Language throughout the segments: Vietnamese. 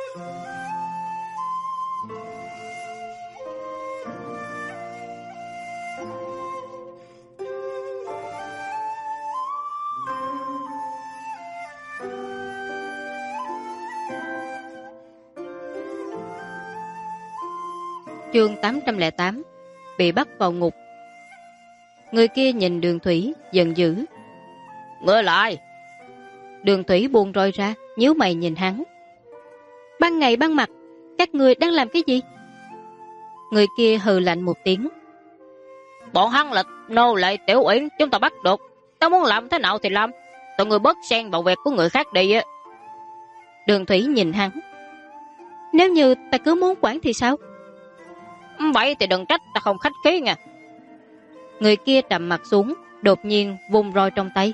Chương 808 bị bắt vào ngục. Người kia nhìn Đường Thủy giận dữ. Ngươi lại! Đường Thủy buông roi ra, nhíu mày nhìn hắn. Ban ngày ban mặt, các ngươi đang làm cái gì? Người kia hừ lạnh một tiếng. Bọn hắn là nô lệ Tiểu Uyển, chúng ta bắt được. Ta muốn làm thế nào thì làm. Tụi người bớt xen vào việc của người khác đi á. Đường Thủy nhìn hắn. Nếu như ta cứ muốn quản thì sao? Vậy thì đừng trách ta không khách khí nha. Người kia trầm mặt xuống, đột nhiên vung roi trong tay.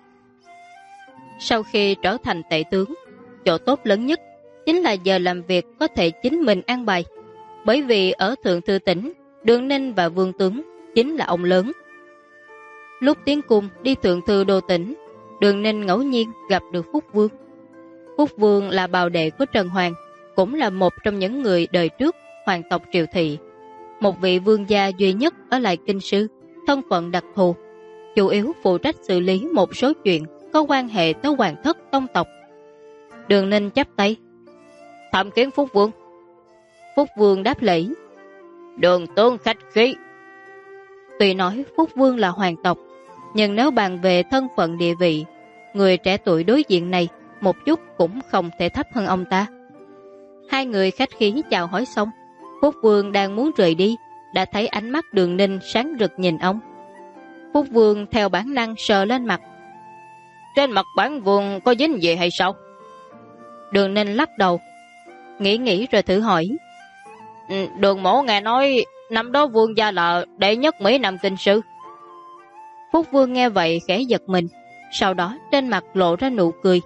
Sau khi trở thành tể tướng, chỗ tốt lớn nhất chính là giờ làm việc có thể chính mình an bài. Bởi vì ở Thượng Thư Tỉnh, Đường Ninh và Vương Tướng chính là ông lớn. Lúc tiến cung đi Thượng Thư Đô Tỉnh, Đường Ninh ngẫu nhiên gặp được Phúc Vương. Phúc Vương là bào đệ của Trần Hoàng, cũng là một trong những người đời trước hoàng tộc Triều Thị. Một vị vương gia duy nhất ở lại Kinh Sư, thân phận đặc thù, chủ yếu phụ trách xử lý một số chuyện có quan hệ tới hoàng thất tông tộc. Đường Ninh chắp tay. Tham kiến Phúc Vương. Phúc Vương đáp lễ. Đường tướng khách khí. Tuy nói Phúc Vương là hoàng tộc, nhưng nếu bàn về thân phận địa vị, người trẻ tuổi đối diện này một chút cũng không thể thấp hơn ông ta. Hai người khách khí chào hỏi xong, Phúc Vương đang muốn rời đi, đã thấy ánh mắt Đường Ninh sáng rực nhìn ông. Phúc Vương theo bản năng sờ lên mặt. Trên mặt bản vương có dính gì hay sao? Đường Ninh lắc đầu, nghĩ rồi thử hỏi. Đường mổ nghe nói năm đó vương gia là đệ nhất Mỹ Nam Kinh Sư. Phúc Vương nghe vậy khẽ giật mình, sau đó trên mặt lộ ra nụ cười.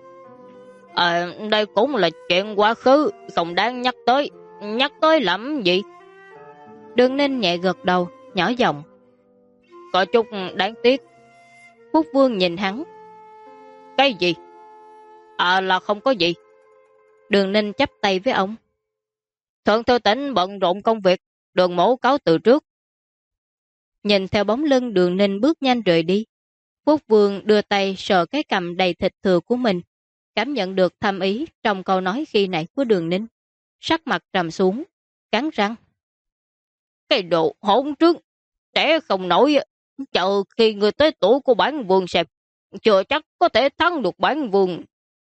Đây cũng là chuyện quá khứ, không đáng nhắc tới làm gì? Đường Ninh nhẹ gật đầu, nhỏ giọng. Có chút đáng tiếc. Phúc Vương nhìn hắn. Cái gì? Là không có gì. Đường Ninh chắp tay với ông. Thượng Thư Tỉnh bận rộn công việc, Đường mổ cáo từ trước. Nhìn theo bóng lưng Đường Ninh bước nhanh rời đi, Phúc Vương đưa tay sờ cái cằm đầy thịt thừa của mình, cảm nhận được thâm ý trong câu nói khi nãy của Đường Ninh. Sắc mặt trầm xuống, cắn răng. Cái đồ hỗn trướng, trẻ không nổi, chờ khi người tới tuổi của bản vương xem, chưa chắc có thể thắng được bản vương.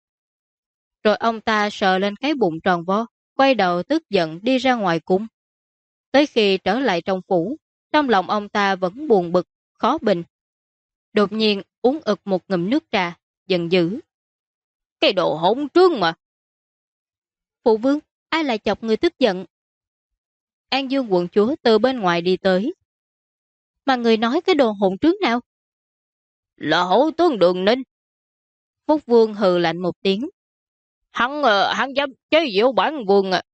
Rồi ông ta sờ lên cái bụng tròn vo, quay đầu tức giận đi ra ngoài cung. Tới khi trở lại trong phủ, trong lòng ông ta vẫn buồn bực, khó bình. Đột nhiên uống ực một ngụm nước trà, giận dữ. Cái đồ hỗn trướng mà. Phụ vương, ai lại chọc người tức giận? An Dương quận chúa từ bên ngoài đi tới. Mà người nói cái đồ hỗn trướng nào? Là hổ tướng Đường Ninh. Phúc Vương hừ lạnh một tiếng. Hắn dám chế giễu bản vương à.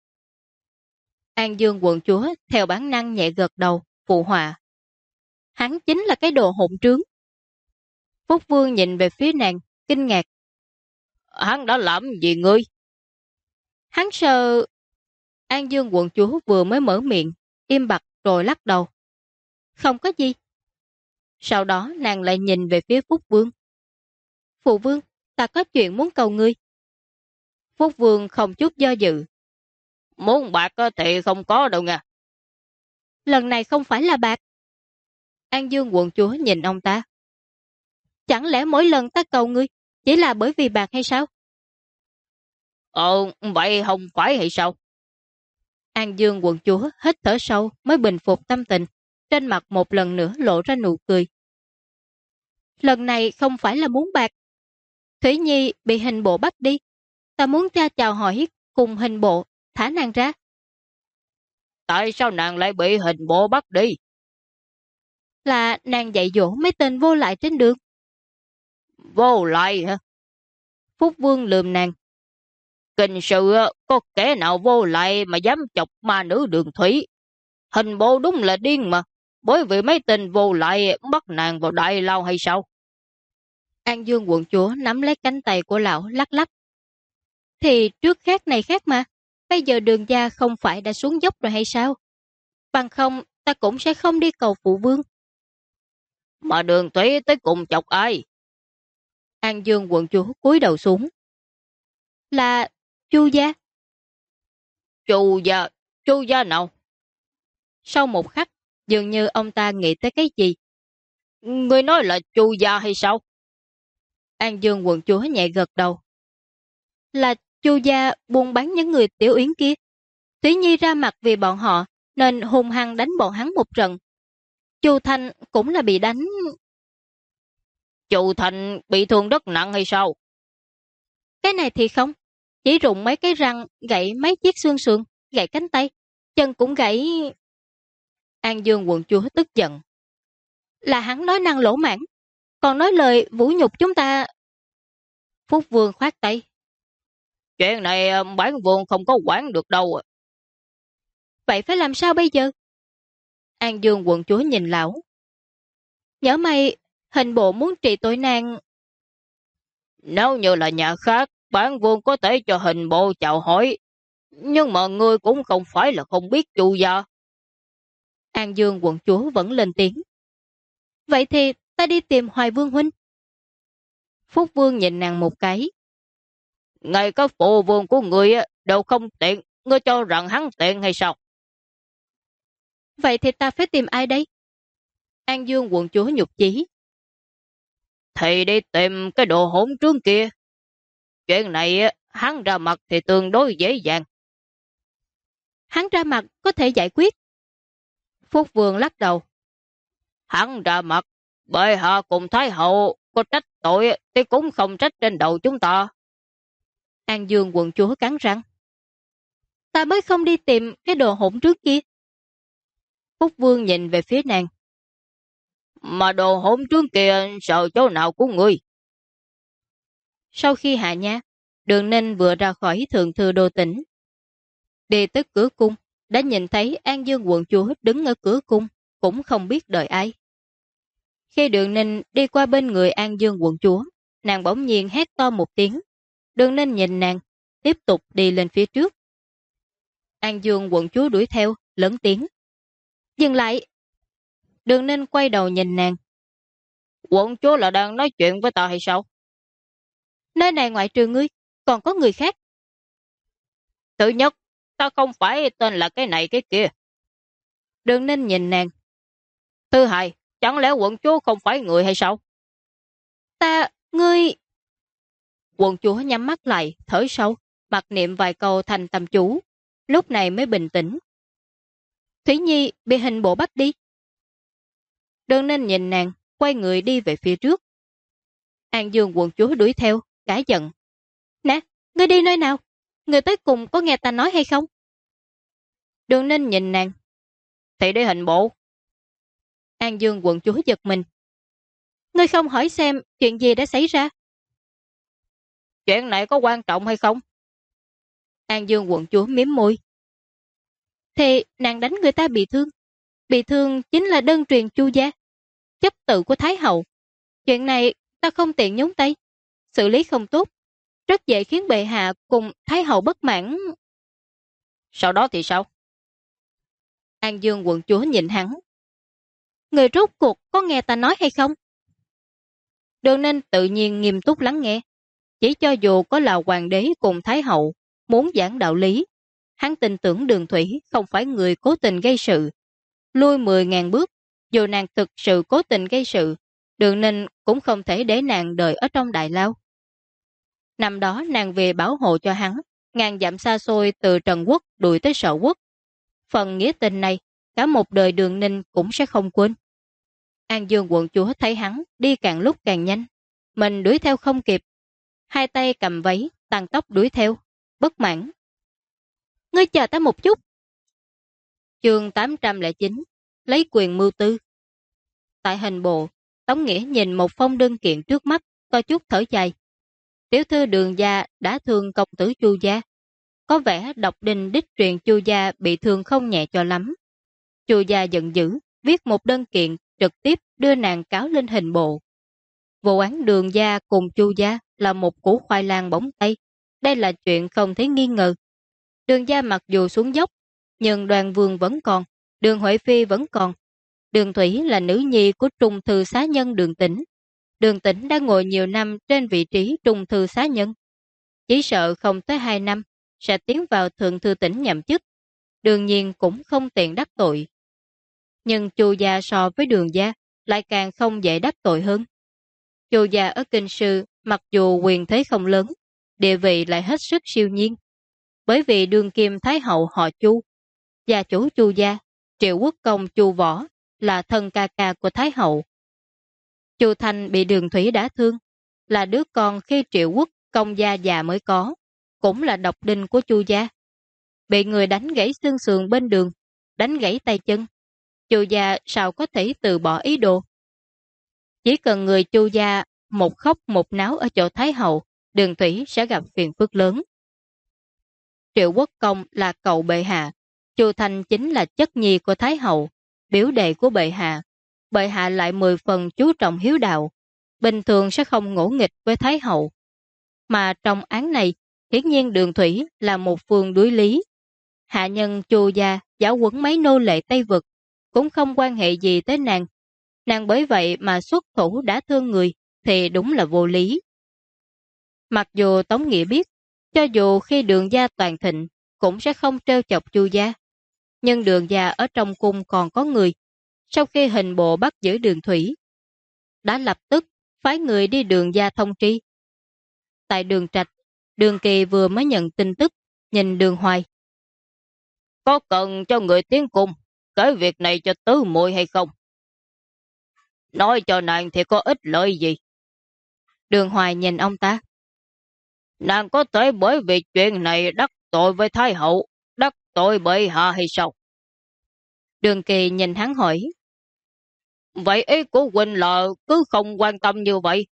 An Dương quận chúa theo bản năng nhẹ gật đầu, phụ họa. Hắn chính là cái đồ hỗn trướng. Phúc Vương nhìn về phía nàng, kinh ngạc. Hắn đã làm gì ngươi? Hắn sợ... An Dương quận chúa vừa mới mở miệng, im bặt rồi lắc đầu. Không có gì. Sau đó nàng lại nhìn về phía Phúc Vương. Phụ vương, ta có chuyện muốn cầu ngươi. Phúc Vương không chút do dự. Muốn bạc thì không có đâu nha. Lần này không phải là bạc. An Dương quận chúa nhìn ông ta. Chẳng lẽ mỗi lần ta cầu ngươi chỉ là bởi vì bạc hay sao? Vậy không phải hay sao? An Dương quận chúa hít thở sâu mới bình phục tâm tình, trên mặt một lần nữa lộ ra nụ cười. Lần này không phải là muốn bạc. Thủy Nhi bị hình bộ bắt đi. Ta muốn cha chào hỏi cùng hình bộ, thả nàng ra. Tại sao nàng lại bị hình bộ bắt đi? Là nàng dạy dỗ mấy tên vô lại trên đường. Vô lại hả? Phúc Vương lườm nàng. Kinh sự có kẻ nào vô lại mà dám chọc ma nữ Đường Thủy? Hình bộ đúng là điên mà. Bởi vì mấy tên vô lại bắt nàng vào đại lao hay sao? An Dương quận chúa nắm lấy cánh tay của lão lắc lắc. Thì trước khác này khác mà. bây giờ Đường gia không phải đã xuống dốc rồi hay sao? Bằng không, ta cũng sẽ không đi cầu phụ vương. Mà Đường Thủy tới cùng chọc ai? An Dương quận chúa cúi đầu xuống. Là Chu gia. Chu gia nào? Sau một khắc, dường như ông ta nghĩ tới cái gì. Ngươi nói là Chu gia hay sao? An Dương quận chúa nhẹ gật đầu. Là Chu gia buôn bán những người tiểu yến kia. Thúy Nhi ra mặt vì bọn họ, nên hung hăng đánh bọn hắn một trận. Chu Thanh cũng là bị đánh. Chu Thanh bị thương rất nặng hay sao? Cái này thì không. Chỉ rụng mấy cái răng, gãy mấy chiếc xương sườn, gãy cánh tay. Chân cũng gãy. An Dương quận chúa tức giận. Là hắn nói năng lỗ mãn, còn nói lời vũ nhục chúng ta. Phúc Vương khoát tay. Chuyện này bản vương không có quản được đâu. Vậy phải làm sao bây giờ? An Dương quận chúa nhìn lão. Nhớ mày, hình bộ muốn trị tội nàng. Nếu như là nhà khác, bản vương có thể cho hình bộ chào hỏi. Nhưng mà ngươi cũng không phải là không biết Chu gia. An Dương quận chúa vẫn lên tiếng. Vậy thì ta đi tìm Hoài Vương huynh. Phúc Vương nhìn nàng một cái. Ngay các phụ vương của ngươi đều không tiện, ngươi cho rằng hắn tiện hay sao? Vậy thì ta phải tìm ai đây? An Dương quận chúa nhục chí. Thì đi tìm cái đồ hỗn trướng kia. Chuyện này hắn ra mặt thì tương đối dễ dàng. Hắn ra mặt có thể giải quyết. Phúc Vương lắc đầu. Hắn ra mặt, bệ hạ cùng Thái hậu có trách tội thì cũng không trách trên đầu chúng ta. An Dương quận chúa cắn răng. Ta mới không đi tìm cái đồ hỗn trước kia. Phúc Vương nhìn về phía nàng. Mà đồ hỗn trướng kia sợ chỗ nào của ngươi? Sau khi hạ nhã, Đường Ninh vừa ra khỏi thượng thư đô tỉnh. Đi tới cửa cung, đã nhìn thấy An Dương quận chúa đứng ở cửa cung, cũng không biết đợi ai. Khi Đường Ninh đi qua bên người An Dương quận chúa, nàng bỗng nhiên hét to một tiếng. Đường Ninh nhìn nàng, tiếp tục đi lên phía trước. An Dương quận chúa đuổi theo, lớn tiếng. Dừng lại! Đường Ninh quay đầu nhìn nàng. Quận chúa là đang nói chuyện với ta hay sao? Nơi này ngoại trừ ngươi, còn có người khác. Thứ nhất, ta không phải tên là cái này cái kia. Đường Ninh nhìn nàng. Thứ hai, chẳng lẽ quận chúa không phải người hay sao? Ngươi... Quận chúa nhắm mắt lại, thở sâu, mặc niệm vài câu thành tâm chú. Lúc này mới bình tĩnh. Thúy Nhi bị hình bộ bắt đi. Đường Ninh nhìn nàng, quay người đi về phía trước. An Dương quận chúa đuổi theo, cả giận. Nè, ngươi đi nơi nào? Ngươi tới cùng có nghe ta nói hay không? Đường Ninh nhìn nàng. Thì đi hình bộ. An Dương quận chúa giật mình. Ngươi không hỏi xem chuyện gì đã xảy ra? Chuyện này có quan trọng hay không? An Dương quận chúa miếm môi. Thì nàng đánh người ta bị thương. Bị thương chính là đơn truyền Chu gia, chấp tự của Thái hậu. Chuyện này ta không tiện nhúng tay. Xử lý không tốt, rất dễ khiến bệ hạ cùng Thái hậu bất mãn. Sau đó thì sao? An Dương quận chúa nhìn hắn. Người rốt cuộc có nghe ta nói hay không? Đường Ninh tự nhiên nghiêm túc lắng nghe. Chỉ cho dù có là hoàng đế cùng Thái hậu muốn giảng đạo lý, hắn tin tưởng Đường Thủy không phải người cố tình gây sự. Lui 10.000 bước, dù nàng thực sự cố tình gây sự, Đường Ninh cũng không thể để nàng đợi ở trong đại lao. Năm đó nàng về bảo hộ cho hắn, ngàn dặm xa xôi từ Trần Quốc đuổi tới Sở Quốc. Phần nghĩa tình này, cả một đời Đường Ninh cũng sẽ không quên. An Dương quận chúa thấy hắn đi càng lúc càng nhanh, mình đuổi theo không kịp. Hai tay cầm váy, tăng tốc đuổi theo, bất mãn. Ngươi chờ ta một chút. Chương 809, lấy quyền mưu tư. Tại hình bộ, Tống Nghĩa nhìn một phong đơn kiện trước mắt, có chút thở dài. Tiểu thư Đường gia đã thương công tử Chu gia. Có vẻ độc đinh đích truyền Chu gia bị thương không nhẹ cho lắm. Chu gia giận dữ, viết một đơn kiện trực tiếp đưa nàng cáo lên hình bộ. Vụ án Đường gia cùng Chu gia là một củ khoai lang bóng tay. Đây là chuyện không thể nghi ngờ. Đường gia mặc dù xuống dốc, nhưng Đoàn Vương vẫn còn, Đường Huệ Phi vẫn còn. Đường Thủy là nữ nhi của trung thư xá nhân Đường Tĩnh. Đường Tĩnh đã ngồi nhiều năm trên vị trí trung thư xá nhân. Chỉ sợ không tới 2 năm sẽ tiến vào thượng thư tỉnh nhậm chức. Đương nhiên cũng không tiện đắc tội. Nhưng Chu gia so với Đường gia lại càng không dễ đắc tội hơn. Chu gia ở Kinh Sư mặc dù quyền thế không lớn, địa vị lại hết sức siêu nhiên. Bởi vì đương kim Thái hậu họ Chu, gia chủ Chu gia, Triệu Quốc công Chu Võ là thân ca ca của Thái hậu. Chu Thanh bị Đường Thủy đả thương, là đứa con khi Triệu Quốc công gia già mới có, cũng là độc đinh của Chu gia. Bị người đánh gãy xương sườn bên đường, đánh gãy tay chân. Chu gia sao có thể từ bỏ ý đồ? Chỉ cần người Chu gia một khóc một náo ở chỗ Thái hậu, Đường Thủy sẽ gặp phiền phức lớn. Triệu Quốc công là cậu bệ hạ, Chu Thanh chính là chất nhi của Thái hậu, biểu đệ của bệ hạ. Bệ hạ lại 10 phần chú trọng hiếu đạo, bình thường sẽ không ngỗ nghịch với Thái hậu. Mà trong án này, hiển nhiên Đường Thủy là một phương đối lý. Hạ nhân Chu gia giáo huấn mấy nô lệ Tây Vực, cũng không quan hệ gì tới nàng. Nàng bởi vậy mà xuất thủ đã thương người, thì đúng là vô lý. Mặc dù Tống Nghĩa biết, cho dù khi Đường gia toàn thịnh, cũng sẽ không trêu chọc Chu gia. Nhưng Đường gia ở trong cung còn có người. Sau khi hình bộ bắt giữ Đường Thủy, đã lập tức phái người đi Đường gia thông tri. Tại Đường Trạch, Đường Kỳ vừa mới nhận tin tức, nhìn Đường Hoài. Có cần cho người tiến cung kể việc này cho tứ muội hay không? Nói cho nàng thì có ích lợi gì? Đường Hoài nhìn ông ta. Nàng có thể bởi vì chuyện này đắc tội với Thái hậu, đắc tội bệ hạ hay sao? Đường Kỳ nhìn hắn hỏi. Vậy ý của huynh là cứ không quan tâm như vậy.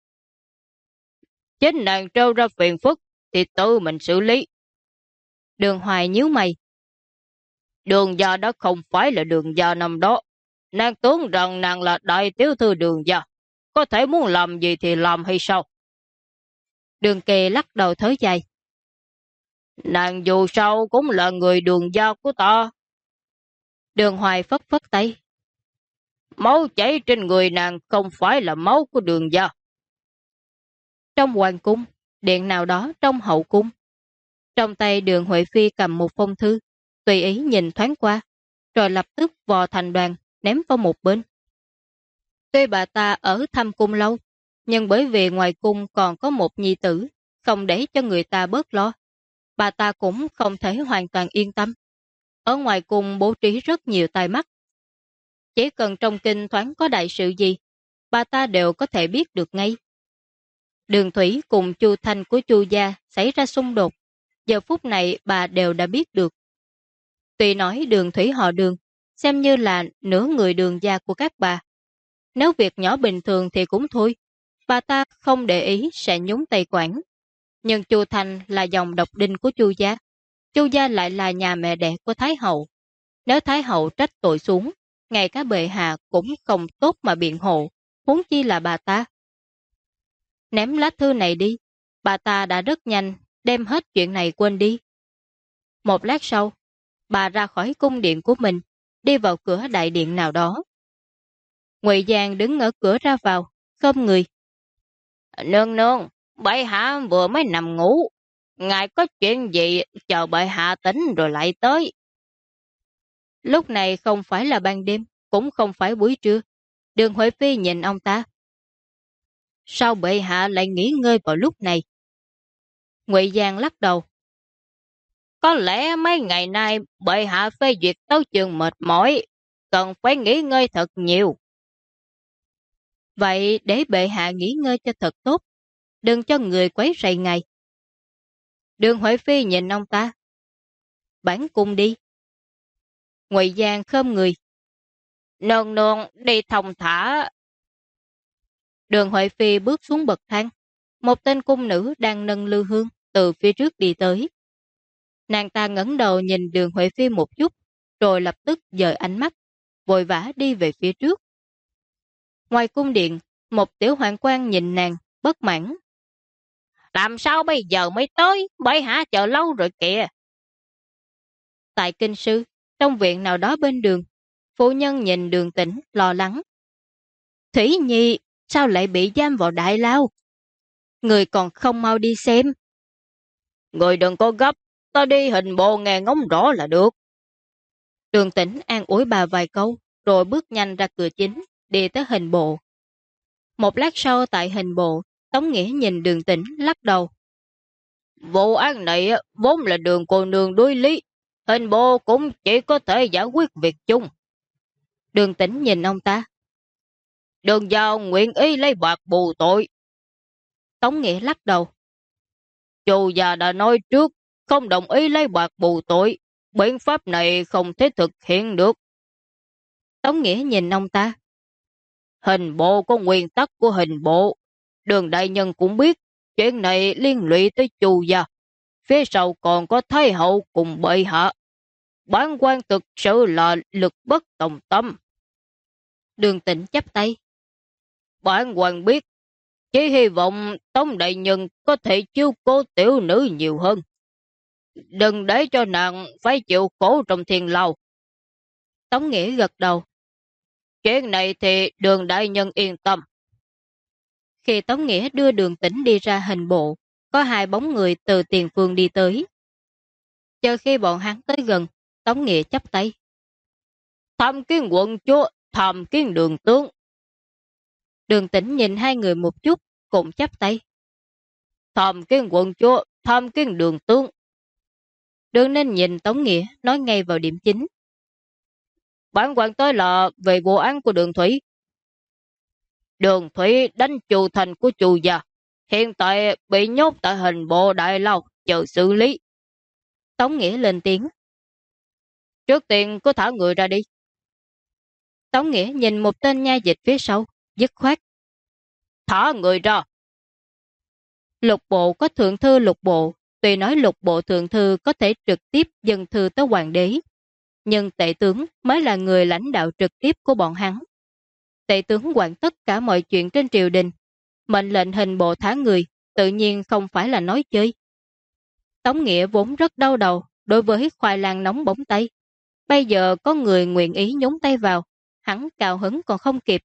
Chính nàng trêu ra phiền phức thì tự mình xử lý. Đường Hoài nhíu mày. Đường gia đó không phải là Đường gia năm đó. Nàng tưởng rằng nàng là đại tiểu thư Đường gia, có thể muốn làm gì thì làm hay sao? Đường Kỳ lắc đầu thở dài. Nàng dù sao cũng là người Đường gia của ta. Đường Hoài phất phất tay. Máu chảy trên người nàng không phải là máu của Đường gia. Trong hoàng cung, điện nào đó trong hậu cung. Trong tay Đường Huệ Phi cầm một phong thư, tùy ý nhìn thoáng qua, rồi lập tức vò thành đoàn, ném vào một bên. Tuy bà ta ở thăm cung lâu, nhưng bởi vì ngoài cung còn có một nhi tử, không để cho người ta bớt lo. Bà ta cũng không thể hoàn toàn yên tâm. Ở ngoài cung bố trí rất nhiều tai mắt. Chỉ cần trong kinh thoáng có đại sự gì, bà ta đều có thể biết được ngay. Đường Thủy cùng Chu Thanh của Chu gia xảy ra xung đột. Giờ phút này bà đều đã biết được. Tuy nói Đường Thủy họ Đường, xem như là nửa người Đường gia của các bà. Nếu việc nhỏ bình thường thì cũng thôi, bà ta không để ý sẽ nhúng tay quản. Nhưng Chu Thanh là dòng độc đinh của Chu gia. Chu gia lại là nhà mẹ đẻ của Thái hậu. Nếu Thái hậu trách tội xuống, ngay cả bệ hạ cũng không tốt mà biện hộ, huống chi là bà ta. Ném lá thư này đi, bà ta đã rất nhanh đem hết chuyện này quên đi. Một lát sau, bà ra khỏi cung điện của mình, đi vào cửa đại điện nào đó. Ngụy Giang đứng ở cửa ra vào, khom người. Nương nương, bệ hạ vừa mới nằm ngủ. Ngài có chuyện gì chờ bệ hạ tỉnh rồi lại tới. Lúc này không phải là ban đêm, cũng không phải buổi trưa. Đường Huệ Phi nhìn ông ta. Sao bệ hạ lại nghỉ ngơi vào lúc này? Ngụy Giang lắc đầu. Có lẽ mấy ngày nay bệ hạ phê duyệt tấu chương mệt mỏi, cần phải nghỉ ngơi thật nhiều. Vậy để bệ hạ nghỉ ngơi cho thật tốt, đừng cho người quấy rầy ngài. Đường Huệ Phi nhìn ông ta. Bản cung đi. Ngụy Giang khom người. Nương nương đi thông thả. Đường Huệ Phi bước xuống bậc thang. Một tên cung nữ đang nâng lư hương từ phía trước đi tới. Nàng ta ngẩng đầu nhìn Đường Huệ Phi một chút, rồi lập tức dời ánh mắt, vội vã đi về phía trước. Ngoài cung điện, một tiểu hoàng quan nhìn nàng, bất mãn. Làm sao bây giờ mới tới, bệ hạ chờ lâu rồi kìa. Tại kinh sư, trong viện nào đó bên đường, phu nhân nhìn Đường Tĩnh lo lắng. Thủy Nhi, sao lại bị giam vào đại lao? Người còn không mau đi xem. Người đừng có gấp, ta đi hình bộ nghe ngóng rõ là được. Đường Tĩnh an ủi bà vài câu, rồi bước nhanh ra cửa chính, đi tới hình bộ. Một lát sau tại hình bộ, Tống Nghĩa nhìn Đường Tĩnh lắc đầu. Vụ án này vốn là Đường cô nương đối lý, hình bộ cũng chỉ có thể giải quyết việc chung. Đường Tĩnh nhìn ông ta. Đường giao nguyện ý lấy bạc bù tội. Tống Nghĩa lắc đầu. Chu già đã nói trước, không đồng ý lấy bạc bù tội, biện pháp này không thể thực hiện được. Tống Nghĩa nhìn ông ta. Hình bộ có nguyên tắc của hình bộ. Đường đại nhân cũng biết, chuyện này liên lụy tới Chu gia. Phía sau còn có Thái hậu cùng bệ hạ. Bản quan thực sự là lực bất tòng tâm. Đường Tĩnh chắp tay. Bản quan biết, chỉ hy vọng Tống đại nhân có thể chiếu cố tiểu nữ nhiều hơn. Đừng để cho nàng phải chịu khổ trong thiên lao. Tống Nghĩa gật đầu. Chuyện này thì Đường đại nhân yên tâm. Khi Tống Nghĩa đưa Đường Tĩnh đi ra hình bộ, có hai bóng người từ tiền phương đi tới. Chờ khi bọn hắn tới gần, Tống Nghĩa chắp tay. Tham kiến quận chúa, tham kiến Đường tướng. Đường Tĩnh nhìn hai người một chút, cũng chắp tay. Tham kiến quận chúa, tham kiến Đường tướng. Đường Ninh nhìn Tống Nghĩa, nói ngay vào điểm chính. Bản quan tới là về vụ án của Đường Thủy. Đường Thủy đánh Chu thành của Chu gia, hiện tại bị nhốt tại hình bộ đại lao chờ xử lý. Tống Nghĩa lên tiếng. Trước tiên cứ thả người ra đi. Tống Nghĩa nhìn một tên nha dịch phía sau, dứt khoát. Thả người ra. Lục bộ có thượng thư lục bộ, tuy nói lục bộ thượng thư có thể trực tiếp dâng thư tới hoàng đế, nhưng tể tướng mới là người lãnh đạo trực tiếp của bọn hắn. Tể tướng quản tất cả mọi chuyện trên triều đình, mệnh lệnh hình bộ thả người, tự nhiên không phải là nói chơi. Tống Nghĩa vốn rất đau đầu đối với khoai lang nóng bóng tay. Bây giờ có người nguyện ý nhúng tay vào, hắn cao hứng còn không kịp.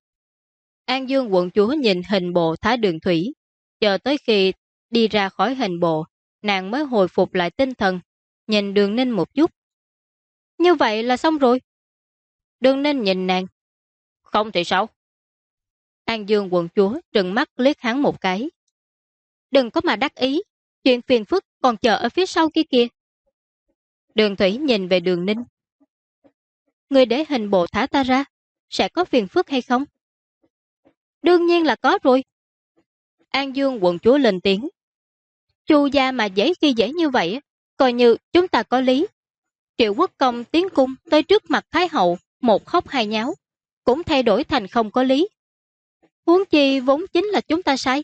An Dương quận chúa nhìn hình bộ thả Đường Thủy, chờ tới khi đi ra khỏi hình bộ, nàng mới hồi phục lại tinh thần, nhìn Đường Ninh một chút. Như vậy là xong rồi. Đường Ninh nhìn nàng. Không thì sao? An Dương quận chúa trừng mắt liếc hắn một cái. Đừng có mà đắc ý, chuyện phiền phức còn chờ ở phía sau kia kìa. Đường Thủy nhìn về Đường Ninh. Người để hình bộ thả ta ra, sẽ có phiền phức hay không? Đương nhiên là có rồi. An Dương quận chúa lên tiếng. Chu gia mà dễ khi dễ như vậy, coi như chúng ta có lý. Triệu Quốc Công tiến cung tới trước mặt Thái hậu, một khóc hai nháo, cũng thay đổi thành không có lý. Huống chi vốn chính là chúng ta sai.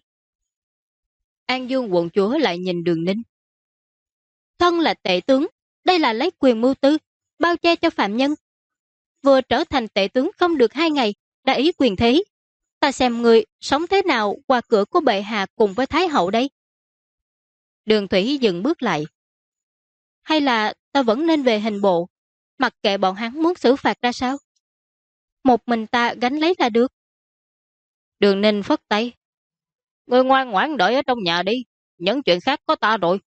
An Dương quận chúa lại nhìn Đường Ninh. Thân là tể tướng, đây là lấy quyền mưu tư, bao che cho phạm nhân. Vừa trở thành tể tướng không được 2 ngày, đã ý quyền thế. Ta xem người sống thế nào qua cửa của bệ hạ cùng với Thái hậu đây. Đường Thủy dừng bước lại. Hay là ta vẫn nên về hình bộ, mặc kệ bọn hắn muốn xử phạt ra sao? Một mình ta gánh lấy là được. Đường Ninh phất tay. Người ngoan ngoãn đợi ở trong nhà đi, những chuyện khác có ta rồi.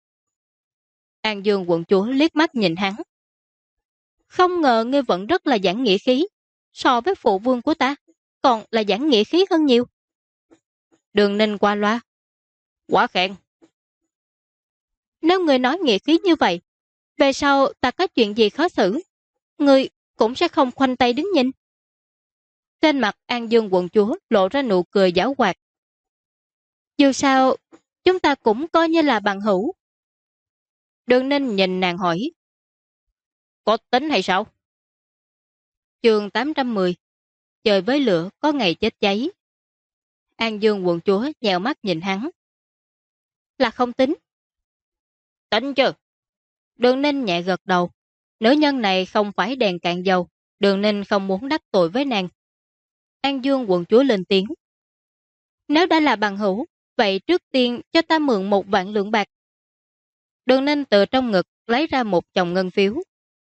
An Dương quận chúa liếc mắt nhìn hắn. Không ngờ ngươi vẫn rất là giảng nghĩa khí, so với phụ vương của ta, còn là giảng nghĩa khí hơn nhiều. Đường Ninh qua loa. Quá khen. Nếu ngươi nói nghĩa khí như vậy, về sau ta có chuyện gì khó xử, ngươi cũng sẽ không khoanh tay đứng nhìn. Trên mặt An Dương quận chúa lộ ra nụ cười giảo hoạt. Dù sao, chúng ta cũng coi như là bằng hữu. Đường Ninh nhìn nàng hỏi. Có tính hay sao? Chương 810. Trời với lửa có ngày chết cháy. An Dương quận chúa nhèo mắt nhìn hắn. Là không tính. Tính chứ. Đường Ninh nhẹ gật đầu. Nữ nhân này không phải đèn cạn dầu. Đường Ninh không muốn đắc tội với nàng. An Dương quận chúa lên tiếng. Nếu đã là bằng hữu, vậy trước tiên cho ta mượn 1 vạn lượng bạc. Đường Ninh từ trong ngực lấy ra một chồng ngân phiếu.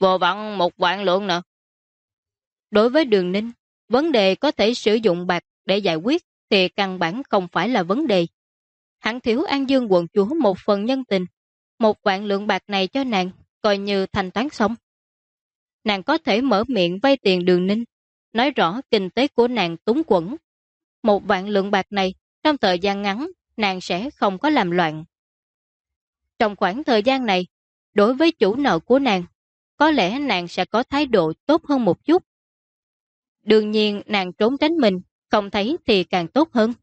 Vừa vặn 1 vạn lượng nè. Đối với Đường Ninh, vấn đề có thể sử dụng bạc để giải quyết thì căn bản không phải là vấn đề. Hắn thiếu An Dương quận chúa một phần nhân tình, 1 vạn lượng bạc này cho nàng, coi như thanh toán xong. Nàng có thể mở miệng vay tiền Đường Ninh, nói rõ kinh tế của nàng túng quẫn. 1 vạn lượng bạc này, trong thời gian ngắn, nàng sẽ không có làm loạn. Trong khoảng thời gian này, đối với chủ nợ của nàng, có lẽ nàng sẽ có thái độ tốt hơn một chút. Đương nhiên nàng trốn tránh mình, không thấy thì càng tốt hơn.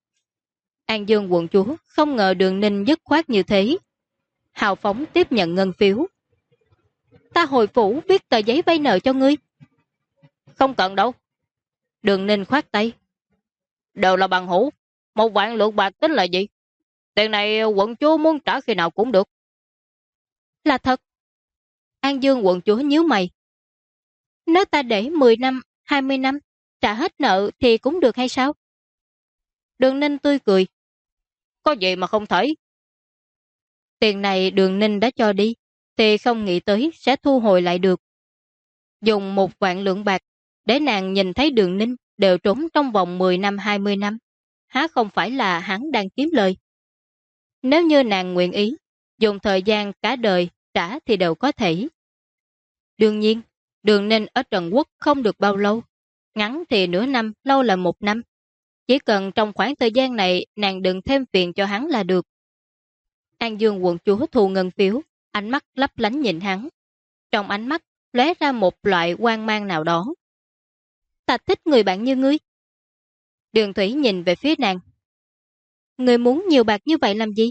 An Dương quận chúa không ngờ Đường Ninh dứt khoát như thế. Hào phóng tiếp nhận ngân phiếu. Ta hồi phủ viết tờ giấy vay nợ cho ngươi. Không cần đâu. Đường Ninh khoát tay. Đều là bằng hữu. 1 vạn lượng bạc tính là gì? Tiền này quận chúa muốn trả khi nào cũng được. Là thật. An Dương quận chúa nhíu mày. Nếu ta để 10 năm, 20 năm, trả hết nợ thì cũng được hay sao? Đường Ninh tươi cười. Có gì mà không thể. Tiền này Đường Ninh đã cho đi, thì không nghĩ tới sẽ thu hồi lại được. Dùng 1 vạn lượng bạc để nàng nhìn thấy Đường Ninh đều trốn trong vòng 10 năm 20 năm, há không phải là hắn đang kiếm lời. Nếu như nàng nguyện ý, dùng thời gian cả đời trả thì đều có thể. Đương nhiên, Đường Ninh ở Trần Quốc không được bao lâu, ngắn thì nửa năm, lâu là 1 năm. Chỉ cần trong khoảng thời gian này nàng đừng thêm phiền cho hắn là được. An Dương quận chúa thu ngân phiếu, ánh mắt lấp lánh nhìn hắn. Trong ánh mắt lóe ra một loại quang mang nào đó. Ta thích người bạn như ngươi. Đường Thủy nhìn về phía nàng. Ngươi muốn nhiều bạc như vậy làm gì?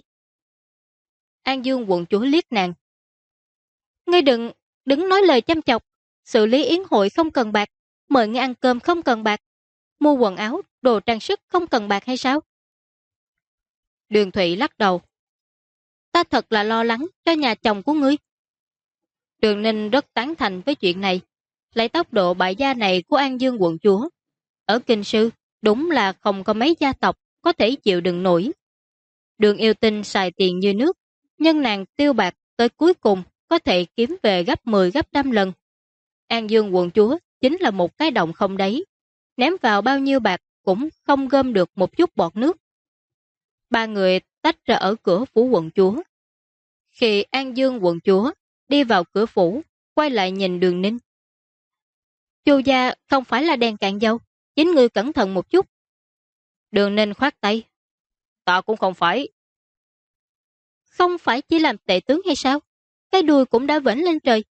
An Dương quận chúa liếc nàng. Ngươi đừng nói lời chăm chọc. Xử lý yến hội không cần bạc, mời ngươi ăn cơm không cần bạc, mua quần áo, đồ trang sức không cần bạc hay sao? Đường Thủy lắc đầu. Ta thật là lo lắng cho nhà chồng của ngươi. Đường Ninh rất tán thành với chuyện này. Lấy tốc độ bại gia này của An Dương quận chúa, ở Kinh Sư đúng là không có mấy gia tộc có thể chịu đựng nổi. Đường Yêu Tinh xài tiền như nước, nhưng nàng tiêu bạc tới cuối cùng có thể kiếm về gấp 10 gấp 100 lần. An Dương quận chúa chính là một cái động không đáy, ném vào bao nhiêu bạc cũng không gom được một chút bọt nước. Ba người tách ra ở cửa phủ quận chúa. Khi An Dương quận chúa đi vào cửa phủ, quay lại nhìn Đường Ninh. Chu gia không phải là đèn cạn dầu, chính ngươi cẩn thận một chút. Đường Ninh khoát tay. Ta cũng không phải. Không phải chỉ làm tệ tướng hay sao? Cái đuôi cũng đã vểnh lên trời.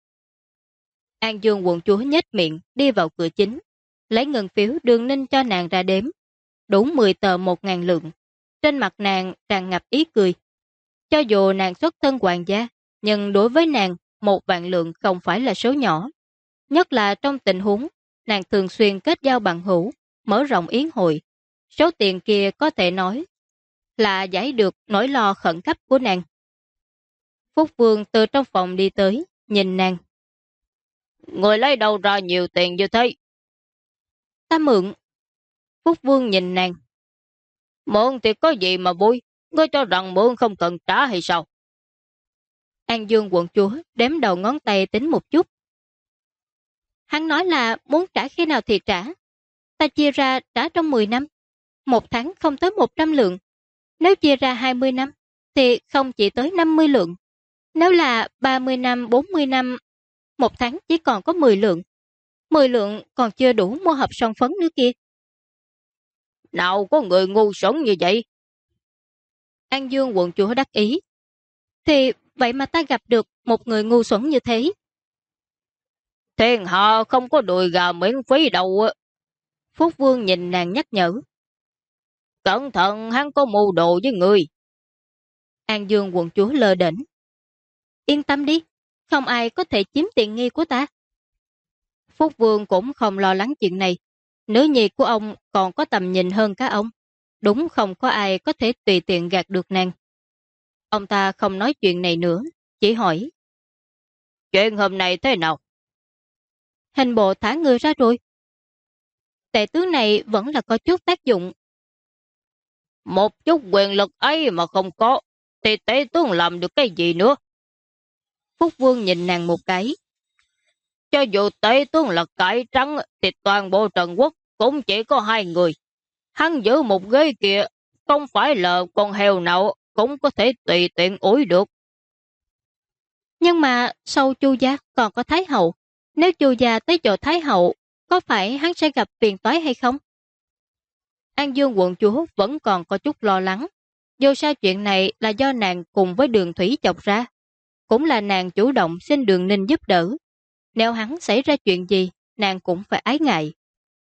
An Dương quận chúa nhếch miệng đi vào cửa chính, lấy ngân phiếu Đường Ninh cho nàng ra đếm. Đủ 10 tờ 1.000 lượng. Trên mặt nàng tràn ngập ý cười. Cho dù nàng xuất thân hoàng gia, nhưng đối với nàng 1 vạn lượng không phải là số nhỏ. Nhất là trong tình huống nàng thường xuyên kết giao bằng hữu, mở rộng yến hội. Số tiền kia có thể nói là giải được nỗi lo khẩn cấp của nàng. Phúc Vương từ trong phòng đi tới, nhìn nàng. Người lấy đâu ra nhiều tiền như thế? Ta mượn. Phúc Vương nhìn nàng. Mượn thì có gì mà vui? Ngươi cho rằng mượn không cần trả hay sao? An Dương quận chúa đếm đầu ngón tay tính một chút. Hắn nói là muốn trả khi nào thì trả. Ta chia ra trả trong 10 năm. 1 tháng không tới 100 lượng. Nếu chia ra 20 năm, thì không chỉ tới 50 lượng. Nếu là 30 năm, 40 năm, 1 tháng chỉ còn có 10 lượng. 10 lượng còn chưa đủ mua hộp son phấn nữa kia. Nào có người ngu xuẩn như vậy? An Dương quận chúa đắc ý. Thì vậy mà ta gặp được một người ngu xuẩn như thế. Thiên hạ không có đùi gà miễn phí đâu. Phúc Vương nhìn nàng nhắc nhở. Cẩn thận hắn có mưu đồ với người. An Dương quận chúa lơ đễnh. Yên tâm đi, không ai có thể chiếm tiện nghi của ta. Phúc Vương cũng không lo lắng chuyện này. Nữ nhi của ông còn có tầm nhìn hơn cả ông. Đúng không có ai có thể tùy tiện gạt được nàng. Ông ta không nói chuyện này nữa, chỉ hỏi. Chuyện hôm nay thế nào? Hình bộ thả người ra rồi. Tệ tướng này vẫn là có chút tác dụng. Một chút quyền lực ấy mà không có, thì tệ tướng làm được cái gì nữa? Phúc Vương nhìn nàng một cái. Cho dù Tây tướng là cải trắng thì toàn bộ Trần Quốc cũng chỉ có 2 người. Hắn giữ một ghế kia, không phải là con heo nào cũng có thể tùy tiện ủi được. Nhưng mà sau Chu gia còn có Thái hậu. Nếu Chu gia tới chỗ Thái hậu, có phải hắn sẽ gặp phiền toái hay không? An Dương quận chúa vẫn còn có chút lo lắng. Dù sao chuyện này là do nàng cùng với Đường Thủy chọc ra. Cũng là nàng chủ động xin Đường Ninh giúp đỡ. Nếu hắn xảy ra chuyện gì, nàng cũng phải ái ngại.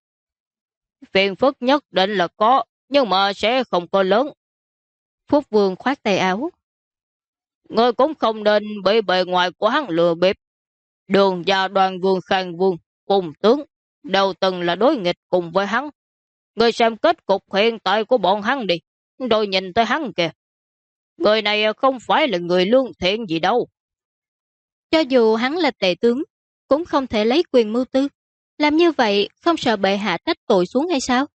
Phiền phức nhất định là có, nhưng mà sẽ không có lớn. Phúc Vương khoát tay áo. Ngươi cũng không nên bị bề ngoài của hắn lừa bịp. Đường và Đoàn Vương Khang Vương cùng tướng đều từng là đối nghịch cùng với hắn. Ngươi xem kết cục hiện tại của bọn hắn đi, rồi nhìn tới hắn kìa. Người này không phải là người lương thiện gì đâu. Cho dù hắn là tể tướng, cũng không thể lấy quyền mưu tư. Làm như vậy không sợ bệ hạ trách tội xuống hay sao?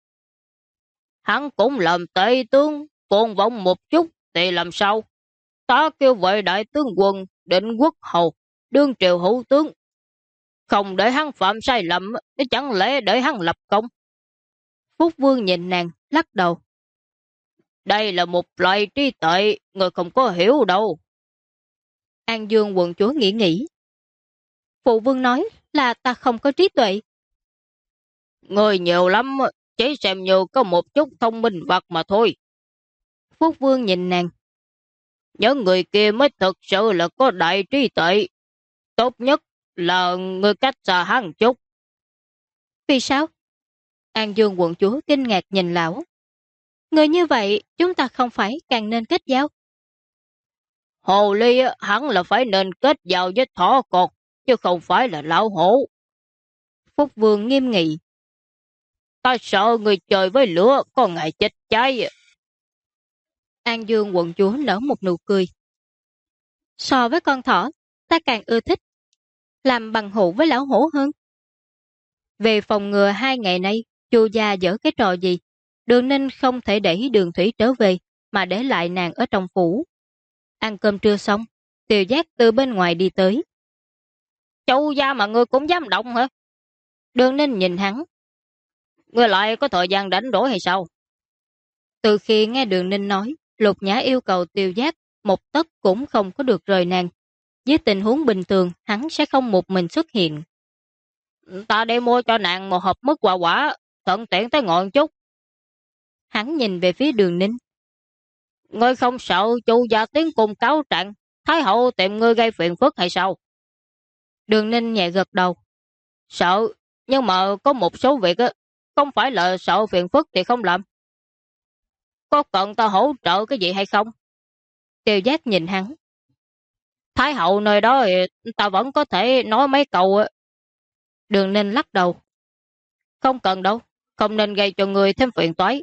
Hắn cũng làm tể tướng, cuồng vọng một chút thì làm sao? Ta kêu vậy đại tướng quân, định quốc hầu, đương triều hữu tướng. Không để hắn phạm sai lầm, chẳng lẽ để hắn lập công? Phúc Vương nhìn nàng, lắc đầu. Đây là một loại trí tuệ, người không có hiểu đâu. An Dương quận chúa nghĩ. Phụ Vương nói là ta không có trí tuệ. Người nhiều lắm, chỉ xem như có một chút thông minh vật mà thôi. Phúc Vương nhìn nàng. Những người kia mới thực sự là có đại trí tuệ. Tốt nhất là người cách xa hắn chút. Vì sao? An Dương quận chúa kinh ngạc nhìn lão. Người như vậy chúng ta không phải càng nên kết giao. Hồ ly hắn là phải nên kết giao với thỏ cột, chứ không phải là lão hổ. Phúc Vương nghiêm nghị. Ta sợ người chơi với lửa có ngày chết cháy. An Dương quận chúa nở một nụ cười. So với con thỏ, ta càng ưa thích làm bằng hữu với lão hổ hơn. Về phòng ngừa 2 ngày nay, Chu gia dở cái trò gì, Đường Ninh không thể để Đường Thủy trở về, mà để lại nàng ở trong phủ. Ăn cơm trưa xong, Tiều Giác từ bên ngoài đi tới. Chu gia mà ngươi cũng dám động hả? Đường Ninh nhìn hắn. Ngươi lại có thời gian đánh đổi hay sao? Từ khi nghe Đường Ninh nói, Lục Nhã yêu cầu Tiều Giác một tấc cũng không có được rời nàng. Dưới tình huống bình thường, hắn sẽ không một mình xuất hiện. Ta đi mua cho nàng một hộp mứt quả quả, thuận tiện tới ngọn chút. Hắn nhìn về phía Đường Ninh. Ngươi không sợ Chu gia tiến cùng cáo trạng, Thái hậu tìm ngươi gây phiền phức hay sao? Đường Ninh nhẹ gật đầu. Sợ, nhưng mà có một số việc không phải là sợ phiền phức thì không làm. Có cần ta hỗ trợ cái gì hay không? Tiều Giác nhìn hắn. Thái hậu nơi đó ta vẫn có thể nói mấy câu. Đường Ninh lắc đầu. Không cần đâu, không nên gây cho người thêm phiền toái.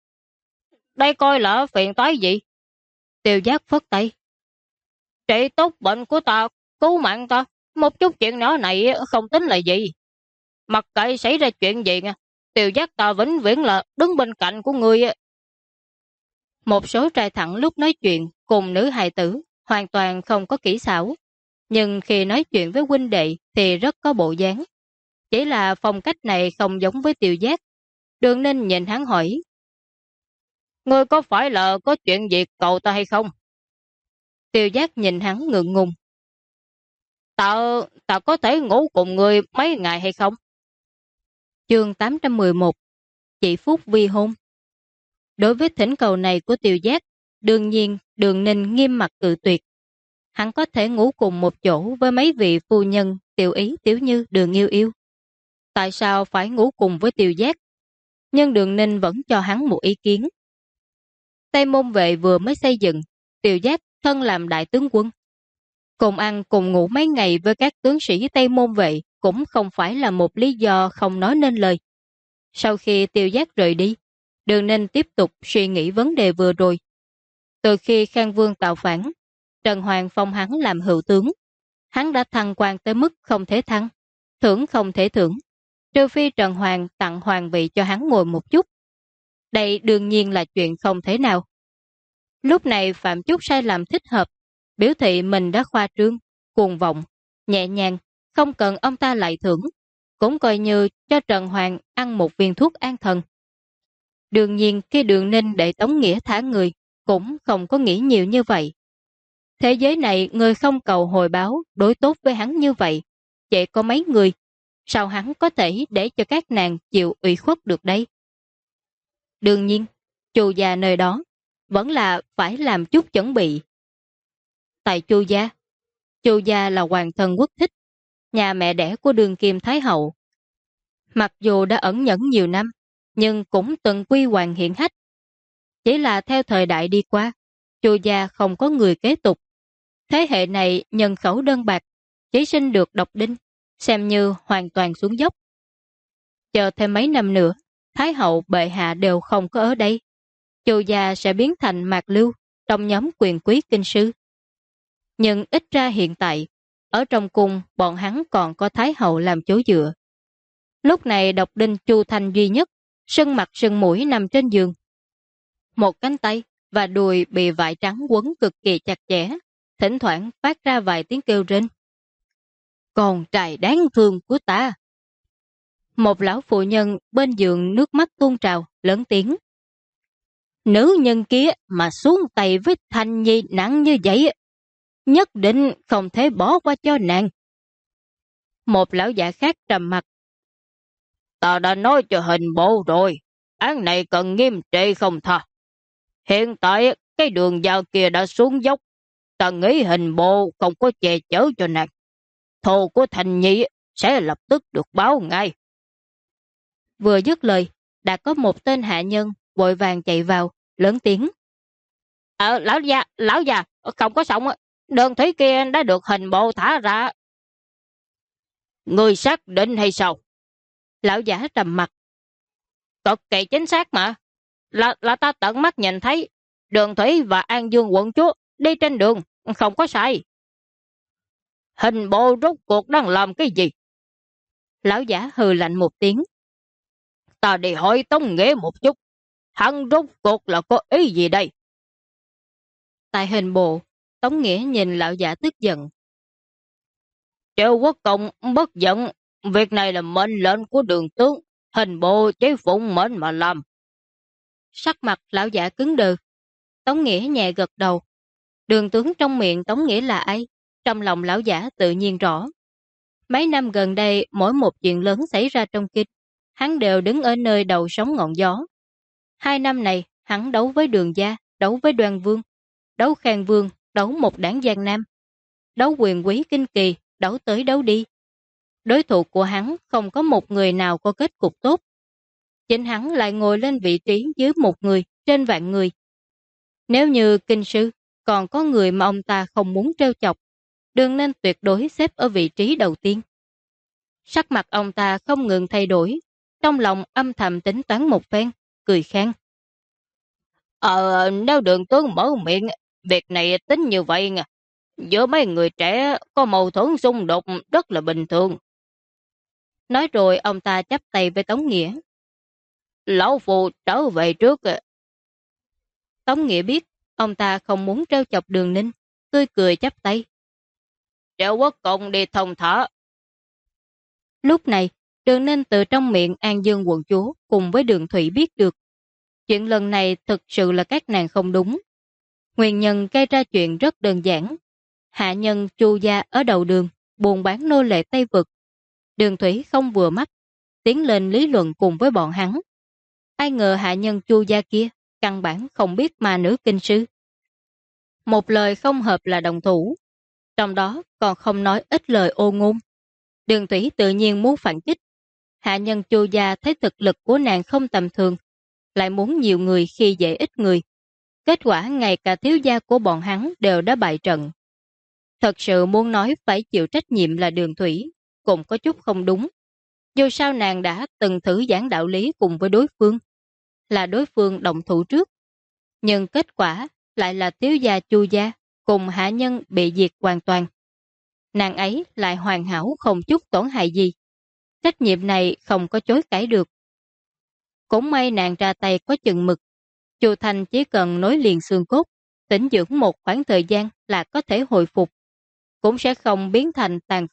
Đây coi là phiền toái gì? Tiều Giác phất tay. Trị tốt bệnh của ta, cứu mạng ta, một chút chuyện nhỏ này không tính là gì. Mặc kệ xảy ra chuyện gì nha, Tiều Giác ta vĩnh viễn là đứng bên cạnh của người. Một số trai thẳng lúc nói chuyện cùng nữ hài tử hoàn toàn không có kỹ xảo, nhưng khi nói chuyện với huynh đệ thì rất có bộ dáng. Chỉ là phong cách này không giống với Tiều Giác. Đường Ninh nhìn hắn hỏi. Ngươi có phải là có chuyện gì cầu ta hay không? Tiều Giác nhìn hắn ngượng ngùng. Ta có thể ngủ cùng người mấy ngày hay không? Chương 811. Chỉ phúc vi hôn. Đối với thỉnh cầu này của Tiều Giác, đương nhiên Đường Ninh nghiêm mặt cự tuyệt. Hắn có thể ngủ cùng một chỗ với mấy vị phu nhân Tiểu Ý, Tiểu Như, Đường Yêu Yêu. Tại sao phải ngủ cùng với Tiều Giác? Nhưng Đường Ninh vẫn cho hắn một ý kiến. Tây Môn Vệ vừa mới xây dựng, Tiều Giác thân làm đại tướng quân. Cùng ăn cùng ngủ mấy ngày với các tướng sĩ Tây Môn Vệ cũng không phải là một lý do không nói nên lời. Sau khi Tiều Giác rời đi, Đường Ninh tiếp tục suy nghĩ vấn đề vừa rồi. Từ khi Khang Vương tạo phản, Trần Hoàng phong hắn làm hữu tướng. Hắn đã thăng quan tới mức không thể thăng, thưởng không thể thưởng, trừ phi Trần Hoàng tặng hoàng vị cho hắn ngồi một chút. Đây đương nhiên là chuyện không thể nào. Lúc này phạm chút sai lầm thích hợp, biểu thị mình đã khoa trương, cuồng vọng, nhẹ nhàng, không cần ông ta lại thưởng, cũng coi như cho Trần Hoàng ăn một viên thuốc an thần. Đương nhiên khi Đường Ninh để Tống Nghĩa thả người, cũng không có nghĩ nhiều như vậy. Thế giới này người không cầu hồi báo đối tốt với hắn như vậy, chỉ có mấy người, sao hắn có thể để cho các nàng chịu ủy khuất được đây? Đương nhiên, Chu gia nơi đó vẫn là phải làm chút chuẩn bị. Tại Chu gia là hoàng thân quốc thích, nhà mẹ đẻ của Đường Kim Thái Hậu. Mặc dù đã ẩn nhẫn nhiều năm, nhưng cũng từng quy hoàng hiển hách. Chỉ là theo thời đại đi qua, Chu gia không có người kế tục. Thế hệ này nhân khẩu đơn bạc, chỉ sinh được độc đinh, xem như hoàn toàn xuống dốc. Chờ thêm mấy năm nữa, Thái hậu bệ hạ đều không có ở đây. Chu gia sẽ biến thành mạc lưu trong nhóm quyền quý kinh sư. Nhưng ít ra hiện tại, ở trong cung bọn hắn còn có Thái hậu làm chỗ dựa. Lúc này độc đinh Chu Thanh duy nhất, sưng mặt sưng mũi nằm trên giường. Một cánh tay và đùi bị vải trắng quấn cực kỳ chặt chẽ, thỉnh thoảng phát ra vài tiếng kêu rên. Con trai đáng thương của ta. Một lão phụ nhân bên giường nước mắt tuôn trào, lớn tiếng. Nữ nhân kia mà xuống tay với Thanh Nhi nặng như vậy, nhất định không thể bỏ qua cho nàng. Một lão giả khác trầm mặt. Ta đã nói cho hình bộ rồi, án này cần nghiêm trị không tha. Hiện tại cái đường giao kia đã xuống dốc, ta nghĩ hình bộ không có che chở cho nàng. Thù của Thanh Nhi sẽ lập tức được báo ngay. Vừa dứt lời, đã có một tên hạ nhân vội vàng chạy vào, lớn tiếng. Lão già, không có sống, Đường thủy kia đã được hình bộ thả ra. Người xác định hay sao? Lão giả trầm mặt. Cực kỳ chính xác mà. Là ta tận mắt nhìn thấy Đường Thủy và An Dương quận chúa đi trên đường, không có sai. Hình bộ rốt cuộc đang làm cái gì? Lão giả hừ lạnh một tiếng. Ta đi hỏi Tống Nghĩa một chút, hắn rốt cuộc là có ý gì đây? Tại hình bộ, Tống Nghĩa nhìn lão giả tức giận. Triệu Quốc Công bất giận, việc này là mệnh lệnh của Đường tướng, hình bộ chỉ phụng mệnh mà làm. Sắc mặt lão giả cứng đờ. Tống Nghĩa nhẹ gật đầu. Đường tướng trong miệng Tống Nghĩa là ai? Trong lòng lão giả tự nhiên rõ. Mấy năm gần đây, mỗi một chuyện lớn xảy ra trong kinh, hắn đều đứng ở nơi đầu sóng ngọn gió. 2 năm này, hắn đấu với Đường gia, đấu với Đoan Vương, đấu Khang Vương, đấu một đảng Giang Nam, đấu quyền quý kinh kỳ, đấu tới đấu đi. Đối thủ của hắn không có một người nào có kết cục tốt. Chính hắn lại ngồi lên vị trí dưới một người, trên vạn người. Nếu như kinh sư, còn có người mà ông ta không muốn trêu chọc, đừng nên tuyệt đối xếp ở vị trí đầu tiên. Sắc mặt ông ta không ngừng thay đổi, trong lòng âm thầm tính toán một phen, cười khan. Nếu Đường tướng mở miệng, việc này tính như vậy nha. Giữa mấy người trẻ có mâu thuẫn xung đột rất là bình thường. Nói rồi ông ta chắp tay với Tống Nghĩa. Lão phụ trở về trước. Tống Nghĩa biết ông ta không muốn trêu chọc Đường Ninh, tươi cười chắp tay. Triệu Quốc Công đi thông thả. Lúc này, Đường Ninh từ trong miệng An Dương quận chúa cùng với Đường Thủy biết được. Chuyện lần này thực sự là các nàng không đúng. Nguyên nhân gây ra chuyện rất đơn giản. Hạ nhân Chu gia ở đầu đường, buôn bán nô lệ Tây Vực. Đường Thủy không vừa mắt, tiến lên lý luận cùng với bọn hắn. Ai ngờ hạ nhân Chu gia kia, căn bản không biết mà nữ kinh sư. Một lời không hợp là đồng thủ, trong đó còn không nói ít lời ô ngôn. Đường Thủy tự nhiên muốn phản kích. Hạ nhân Chu gia thấy thực lực của nàng không tầm thường, lại muốn nhiều người khi dễ ít người. Kết quả ngay cả thiếu gia của bọn hắn đều đã bại trận. Thật sự muốn nói phải chịu trách nhiệm là Đường Thủy, cũng có chút không đúng. Dù sao nàng đã từng thử giảng đạo lý cùng với đối phương, là đối phương động thủ trước. Nhưng kết quả lại là thiếu gia Chu gia cùng hạ nhân bị diệt hoàn toàn. Nàng ấy lại hoàn hảo không chút tổn hại gì. Trách nhiệm này không có chối cãi được. Cũng may nàng ra tay có chừng mực. Chu Thanh chỉ cần nối liền xương cốt, tĩnh dưỡng một khoảng thời gian là có thể hồi phục, cũng sẽ không biến thành tàn phế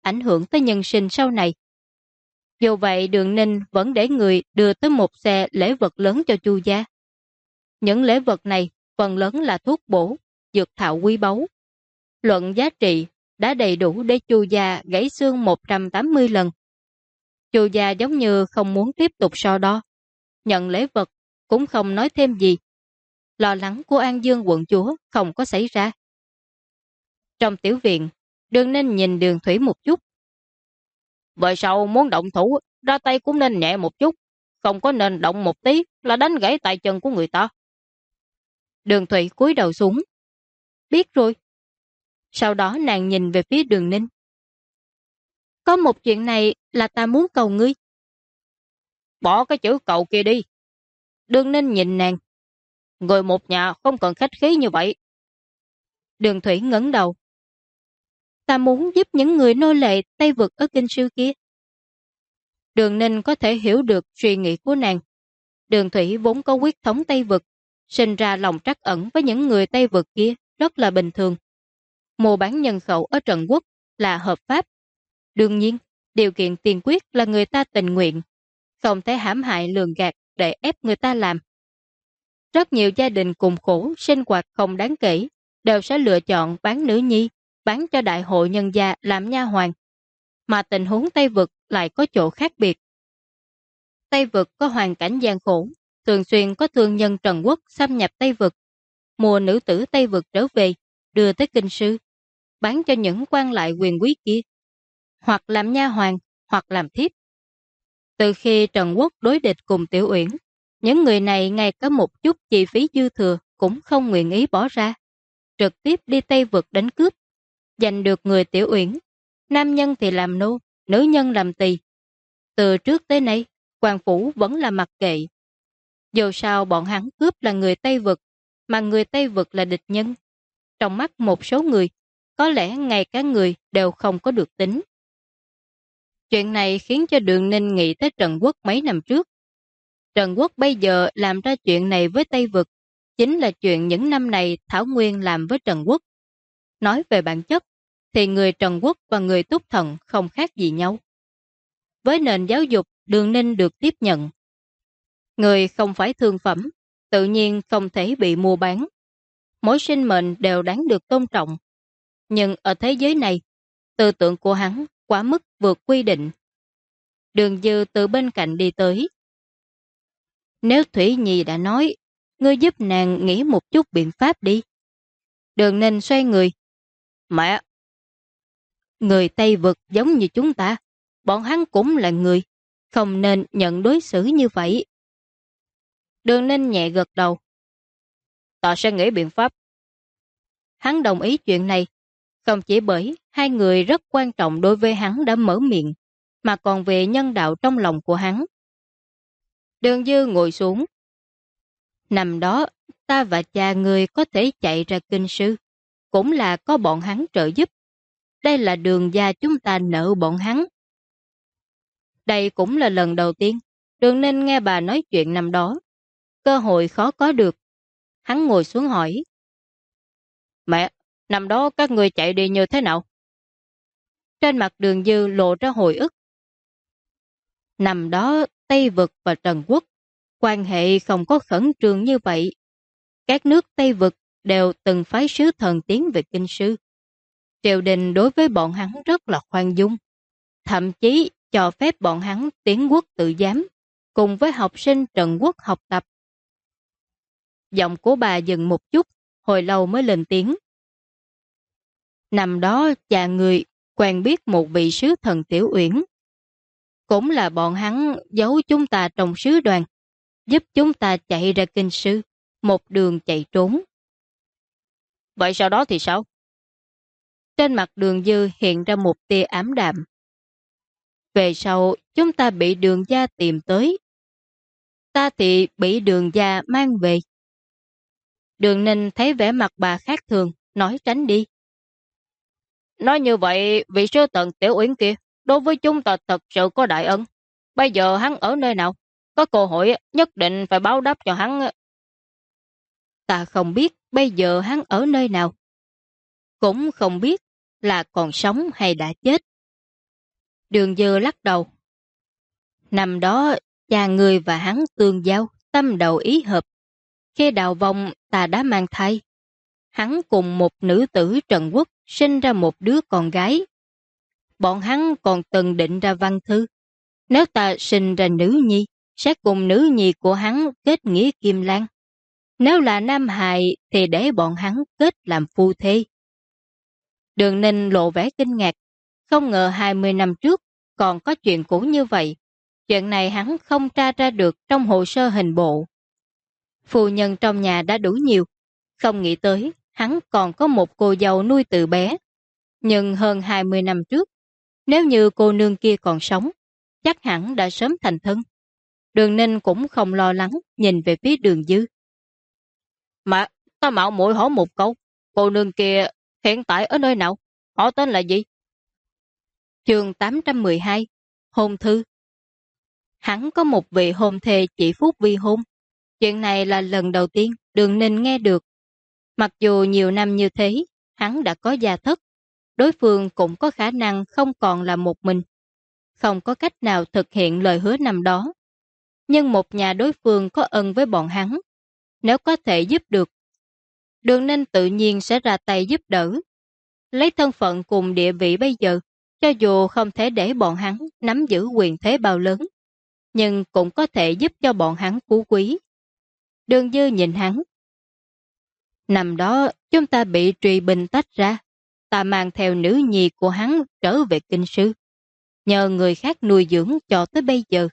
ảnh hưởng tới nhân sinh sau này. Dù vậy Đường Ninh vẫn để người đưa tới một xe lễ vật lớn cho Chu gia. Những lễ vật này phần lớn là thuốc bổ, dược thảo quý báu. Luận giá trị đã đầy đủ để Chu gia gãy xương 180 lần. Chu gia giống như không muốn tiếp tục so đo. Nhận lễ vật cũng không nói thêm gì. Lo lắng của An Dương quận chúa không có xảy ra. Trong tiểu viện, Đường Ninh nhìn Đường Thủy một chút. Vậy sau muốn động thủ, ra tay cũng nên nhẹ một chút. Không có nên động một tí là đánh gãy tay chân của người ta. Đường Thủy cúi đầu xuống. Biết rồi. Sau đó nàng nhìn về phía Đường Ninh. Có một chuyện này là ta muốn cầu ngươi. Bỏ cái chữ cầu kia đi. Đường Ninh nhìn nàng. Người một nhà không cần khách khí như vậy. Đường Thủy ngẩng đầu. Ta muốn giúp những người nô lệ Tây Vực ở Kinh Sư kia. Đường Ninh có thể hiểu được suy nghĩ của nàng. Đường Thủy vốn có huyết thống Tây Vực, sinh ra lòng trắc ẩn với những người Tây Vực kia rất là bình thường. Mua bán nhân khẩu ở Trần Quốc là hợp pháp. Đương nhiên, điều kiện tiên quyết là người ta tình nguyện, không thể hãm hại lường gạt để ép người ta làm. Rất nhiều gia đình cùng khổ, sinh hoạt không đáng kể, đều sẽ lựa chọn bán nữ nhi, bán cho đại hội nhân gia làm nha hoàn. Mà tình huống Tây Vực lại có chỗ khác biệt. Tây Vực có hoàn cảnh gian khổ, thường xuyên có thương nhân Trần Quốc xâm nhập Tây Vực, mua nữ tử Tây Vực trở về, đưa tới Kinh Sư, bán cho những quan lại quyền quý kia, hoặc làm nha hoàn, hoặc làm thiếp. Từ khi Trần Quốc đối địch cùng Tiểu Uyển, những người này ngay cả một chút chi phí dư thừa cũng không nguyện ý bỏ ra, trực tiếp đi Tây Vực đánh cướp, giành được người Tiểu Uyển. Nam nhân thì làm nô, nữ nhân làm tỳ. Từ trước tới nay, quan phủ vẫn là mặc kệ. Dù sao bọn hắn cướp là người Tây Vực, mà người Tây Vực là địch nhân. Trong mắt một số người, có lẽ ngay cả người đều không có được tính. Chuyện này khiến cho Đường Ninh nghĩ tới Trần Quốc mấy năm trước. Trần Quốc bây giờ làm ra chuyện này với Tây Vực, chính là chuyện những năm này Thảo Nguyên làm với Trần Quốc. Nói về bản chất, thì người Trần Quốc và người Túc Thần không khác gì nhau. Với nền giáo dục, Đường Ninh được tiếp nhận. Người không phải thương phẩm, tự nhiên không thể bị mua bán. Mỗi sinh mệnh đều đáng được tôn trọng. Nhưng ở thế giới này, tư tưởng của hắn quá mức vượt quy định. Đường Dư từ bên cạnh đi tới. Nếu Thủy Nhi đã nói, ngươi giúp nàng nghĩ một chút biện pháp đi. Đường Ninh xoay người. Mẹ! Người Tây Vực giống như chúng ta, bọn hắn cũng là người, không nên nhận đối xử như vậy. Đường Ninh nhẹ gật đầu. Ta sẽ nghĩ biện pháp. Hắn đồng ý chuyện này, không chỉ bởi hai người rất quan trọng đối với hắn đã mở miệng, mà còn về nhân đạo trong lòng của hắn. Đường Dư ngồi xuống. Năm đó, ta và cha người có thể chạy ra Kinh Sư, cũng là có bọn hắn trợ giúp. Đây là Đường gia chúng ta nợ bọn hắn. Đây cũng là lần đầu tiên Đường Ninh nghe bà nói chuyện năm đó. Cơ hội khó có được. Hắn ngồi xuống hỏi. Mẹ, năm đó các người chạy đi như thế nào? Trên mặt Đường Dư lộ ra hồi ức. Năm đó Tây Vực và Trần Quốc quan hệ không có khẩn trương như vậy. Các nước Tây Vực đều từng phái sứ thần tiến về Kinh Sư. Triều đình đối với bọn hắn rất là khoan dung. Thậm chí cho phép bọn hắn tiến quốc tự giám, cùng với học sinh Trần Quốc học tập. Giọng của bà dừng một chút, hồi lâu mới lên tiếng. Năm đó cha người quen biết một vị sứ thần Tiểu Uyển. Cũng là bọn hắn giấu chúng ta trong sứ đoàn, giúp chúng ta chạy ra Kinh Sư, một đường chạy trốn. Vậy sau đó thì sao? Trên mặt Đường Dư hiện ra một tia ám đạm. Về sau, chúng ta bị Đường gia tìm tới. Ta thì bị Đường gia mang về. Đường Ninh thấy vẻ mặt bà khác thường, nói tránh đi. Nói như vậy, vị sứ thần Tiểu Uyển kia, đối với chúng ta thật sự có đại ân. Bây giờ hắn ở nơi nào? Có cơ hội nhất định phải báo đáp cho hắn. Ta không biết bây giờ hắn ở nơi nào. Cũng không biết là còn sống hay đã chết. Đường Dư lắc đầu. Năm đó, cha người và hắn tương giao, tâm đầu ý hợp. Khi đào vong ta đã mang thai. Hắn cùng một nữ tử Trần Quốc sinh ra một đứa con gái. Bọn hắn còn từng định ra văn thư. Nếu ta sinh ra nữ nhi, sẽ cùng nữ nhi của hắn kết nghĩa kim lan. Nếu là nam hài thì để bọn hắn kết làm phu thê. Đường Ninh lộ vẻ kinh ngạc. Không ngờ 20 năm trước còn có chuyện cũ như vậy. Chuyện này hắn không tra ra được trong hồ sơ hình bộ. Phu nhân trong nhà đã đủ nhiều. Không nghĩ tới hắn còn có một cô dâu nuôi từ bé. Nhưng hơn 20 năm trước, nếu như cô nương kia còn sống, chắc hẳn đã sớm thành thân. Đường Ninh cũng không lo lắng nhìn về phía Đường Dư. Mà, ta mạo muội hỏi một câu, cô nương kia hiện tại ở nơi nào? Họ tên là gì? Chương 812, hôn thư. Hắn có một vị hôn thê chỉ phút vi hôn. Chuyện này là lần đầu tiên Đường Ninh nghe được. Mặc dù nhiều năm như thế, hắn đã có gia thất. Đối phương cũng có khả năng không còn là một mình. Không có cách nào thực hiện lời hứa năm đó. Nhưng một nhà đối phương có ân với bọn hắn. Nếu có thể giúp được, Đường Ninh tự nhiên sẽ ra tay giúp đỡ. Lấy thân phận cùng địa vị bây giờ, cho dù không thể để bọn hắn nắm giữ quyền thế bao lớn, nhưng cũng có thể giúp cho bọn hắn phú quý. Đường Dư nhìn hắn. Năm đó chúng ta bị Trùy Bình tách ra, ta mang theo nữ nhi của hắn trở về kinh sư, nhờ người khác nuôi dưỡng cho tới bây giờ.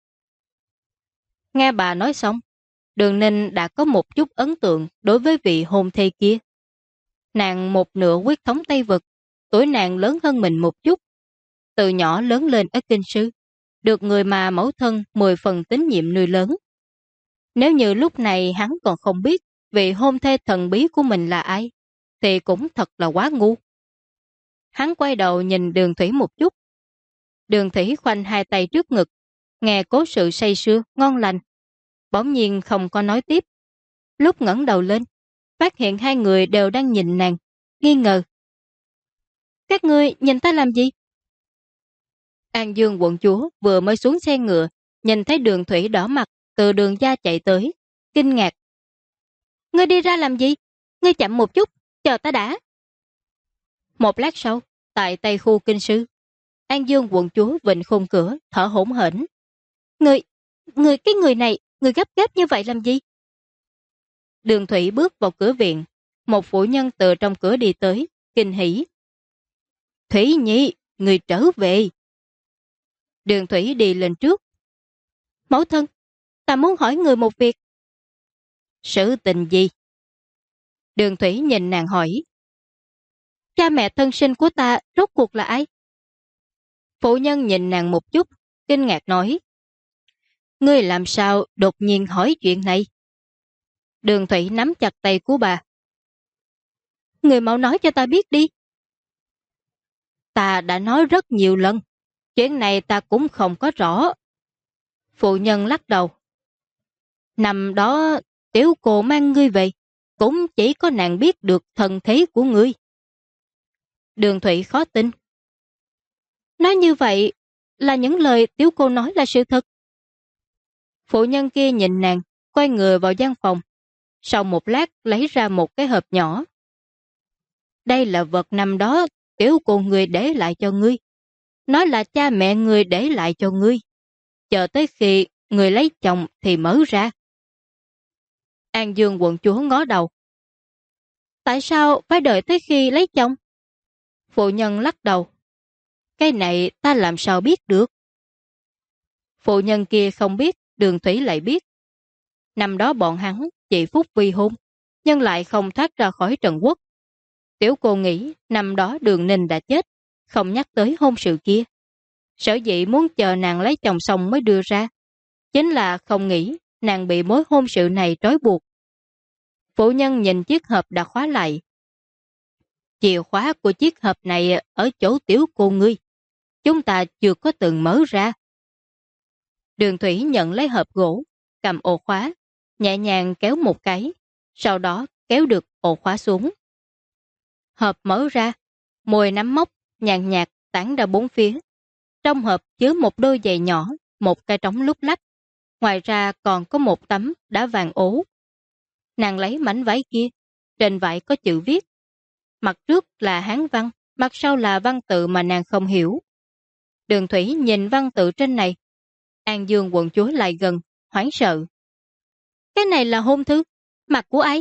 Nghe bà nói xong, Đường Ninh đã có một chút ấn tượng đối với vị hôn thê kia. Nàng một nửa huyết thống Tây Vực, tuổi nàng lớn hơn mình một chút. Từ nhỏ lớn lên ở kinh sư, được người mà mẫu thân 10 phần tín nhiệm nuôi lớn. Nếu như lúc này hắn còn không biết vị hôn thê thần bí của mình là ai, thì cũng thật là quá ngu. Hắn quay đầu nhìn Đường Thủy một chút. Đường Thủy khoanh hai tay trước ngực, nghe cố sự say sưa, ngon lành. Bỗng nhiên không có nói tiếp. Lúc ngẩng đầu lên, phát hiện hai người đều đang nhìn nàng, nghi ngờ. Các ngươi nhìn ta làm gì? An Dương quận chúa vừa mới xuống xe ngựa, nhìn thấy Đường Thủy đỏ mặt từ đường gia chạy tới, kinh ngạc. Ngươi đi ra làm gì? Ngươi chậm một chút, chờ ta đã. Một lát sau, tại Tây khu kinh sư, An Dương quận chúa vịnh khung cửa, thở hổn hển. Cái người này, người gấp gáp như vậy làm gì? Đường Thủy bước vào cửa viện, một phụ nhân từ trong cửa đi tới, kinh hỉ. Thủy Nhi, người trở về. Đường Thủy đi lên trước. Mẫu thân, ta muốn hỏi người một việc. Sự tình gì? Đường Thủy nhìn nàng hỏi. Cha mẹ thân sinh của ta rốt cuộc là ai? Phụ nhân nhìn nàng một chút, kinh ngạc nói. Ngươi làm sao đột nhiên hỏi chuyện này? Đường Thủy nắm chặt tay của bà. Người mau nói cho ta biết đi. Ta đã nói rất nhiều lần. Chuyện này ta cũng không có rõ. Phụ nhân lắc đầu. Năm đó tiểu cô mang ngươi về, cũng chỉ có nàng biết được thân thế của ngươi. Đường Thủy khó tin. Nói như vậy là những lời tiểu cô nói là sự thật. Phụ nhân kia nhìn nàng, quay người vào gian phòng. Sau một lát lấy ra một cái hộp nhỏ. Đây là vật năm đó tiểu cô người để lại cho ngươi. Nói là cha mẹ người để lại cho ngươi. Chờ tới khi người lấy chồng thì mở ra. An Dương quận chúa ngó đầu. Tại sao phải đợi tới khi lấy chồng? Phụ nhân lắc đầu. Cái này ta làm sao biết được? Phụ nhân kia không biết, Đường Thủy lại biết. Năm đó bọn hắn chỉ phúc vi hôn, nhưng lại không thoát ra khỏi Trần Quốc. Tiểu cô nghĩ năm đó Đường Ninh đã chết, không nhắc tới hôn sự kia. Sở dĩ muốn chờ nàng lấy chồng xong mới đưa ra. Chính là không nghĩ nàng bị mối hôn sự này trói buộc. Phụ nhân nhìn chiếc hộp đã khóa lại. Chìa khóa của chiếc hộp này ở chỗ tiểu cô ngươi. Chúng ta chưa có từng mở ra. Đường Thủy nhận lấy hộp gỗ, cầm ổ khóa, nhẹ nhàng kéo một cái, sau đó kéo được ổ khóa xuống. Hộp mở ra, mùi nấm mốc, nhàn nhạt tản ra bốn phía. Trong hộp chứa một đôi giày nhỏ, một cái trống lúc lắc. Ngoài ra còn có một tấm đá vàng ố. Nàng lấy mảnh vải kia, trên vải có chữ viết. Mặt trước là Hán văn, mặt sau là văn tự mà nàng không hiểu. Đường Thủy nhìn văn tự trên này. An Dương quận chúa lại gần, hoảng sợ. Cái này là hôn thư, mặt của ai?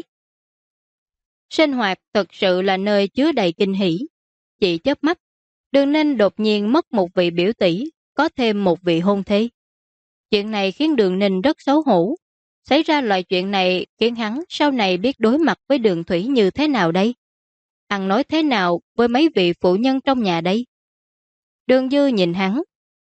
Sinh hoạt thật sự là nơi chứa đầy kinh hỉ. Chỉ chớp mắt, Đường Ninh đột nhiên mất một vị biểu tỷ, có thêm một vị hôn thê. Chuyện này khiến Đường Ninh rất xấu hổ. Xảy ra loại chuyện này khiến hắn sau này biết đối mặt với Đường Thủy như thế nào đây? Ăn nói thế nào với mấy vị phụ nhân trong nhà đây? Đường Dư nhìn hắn.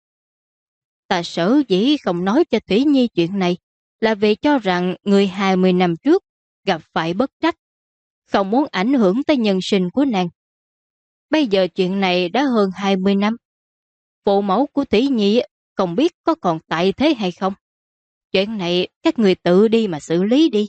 Ta sở dĩ không nói cho Thủy Nhi chuyện này là vì cho rằng người 20 năm trước gặp phải bất trắc, không muốn ảnh hưởng tới nhân sinh của nàng. Bây giờ chuyện này đã hơn 20 năm. Phụ mẫu của Thủy Nhi không biết có còn tại thế hay không. Chuyện này các người tự đi mà xử lý đi.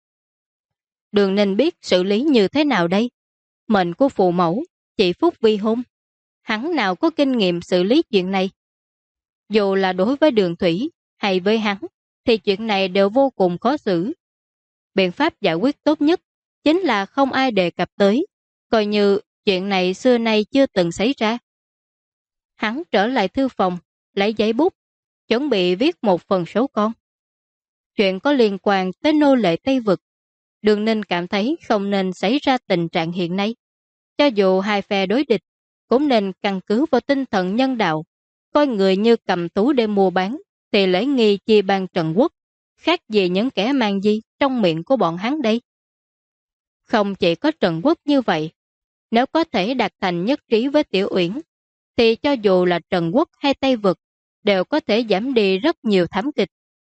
Đường Ninh biết xử lý như thế nào đây? Mệnh của phụ mẫu, chỉ phúc vi hôn. Hắn nào có kinh nghiệm xử lý chuyện này? Dù là đối với Đường Thủy hay với hắn, thì chuyện này đều vô cùng khó xử. Biện pháp giải quyết tốt nhất chính là không ai đề cập tới, coi như chuyện này xưa nay chưa từng xảy ra. Hắn trở lại thư phòng, lấy giấy bút, chuẩn bị viết một phần số con. Chuyện có liên quan tới nô lệ Tây Vực. Đường Ninh cảm thấy không nên xảy ra tình trạng hiện nay. Cho dù hai phe đối địch, cũng nên căn cứ vào tinh thần nhân đạo, coi người như cầm tú để mua bán, thì lễ nghi chia ban Trần Quốc, khác gì những kẻ mang di trong miệng của bọn hắn đây. Không chỉ có Trần Quốc như vậy, nếu có thể đạt thành nhất trí với Tiểu Uyển, thì cho dù là Trần Quốc hay Tây Vực, đều có thể giảm đi rất nhiều thảm kịch.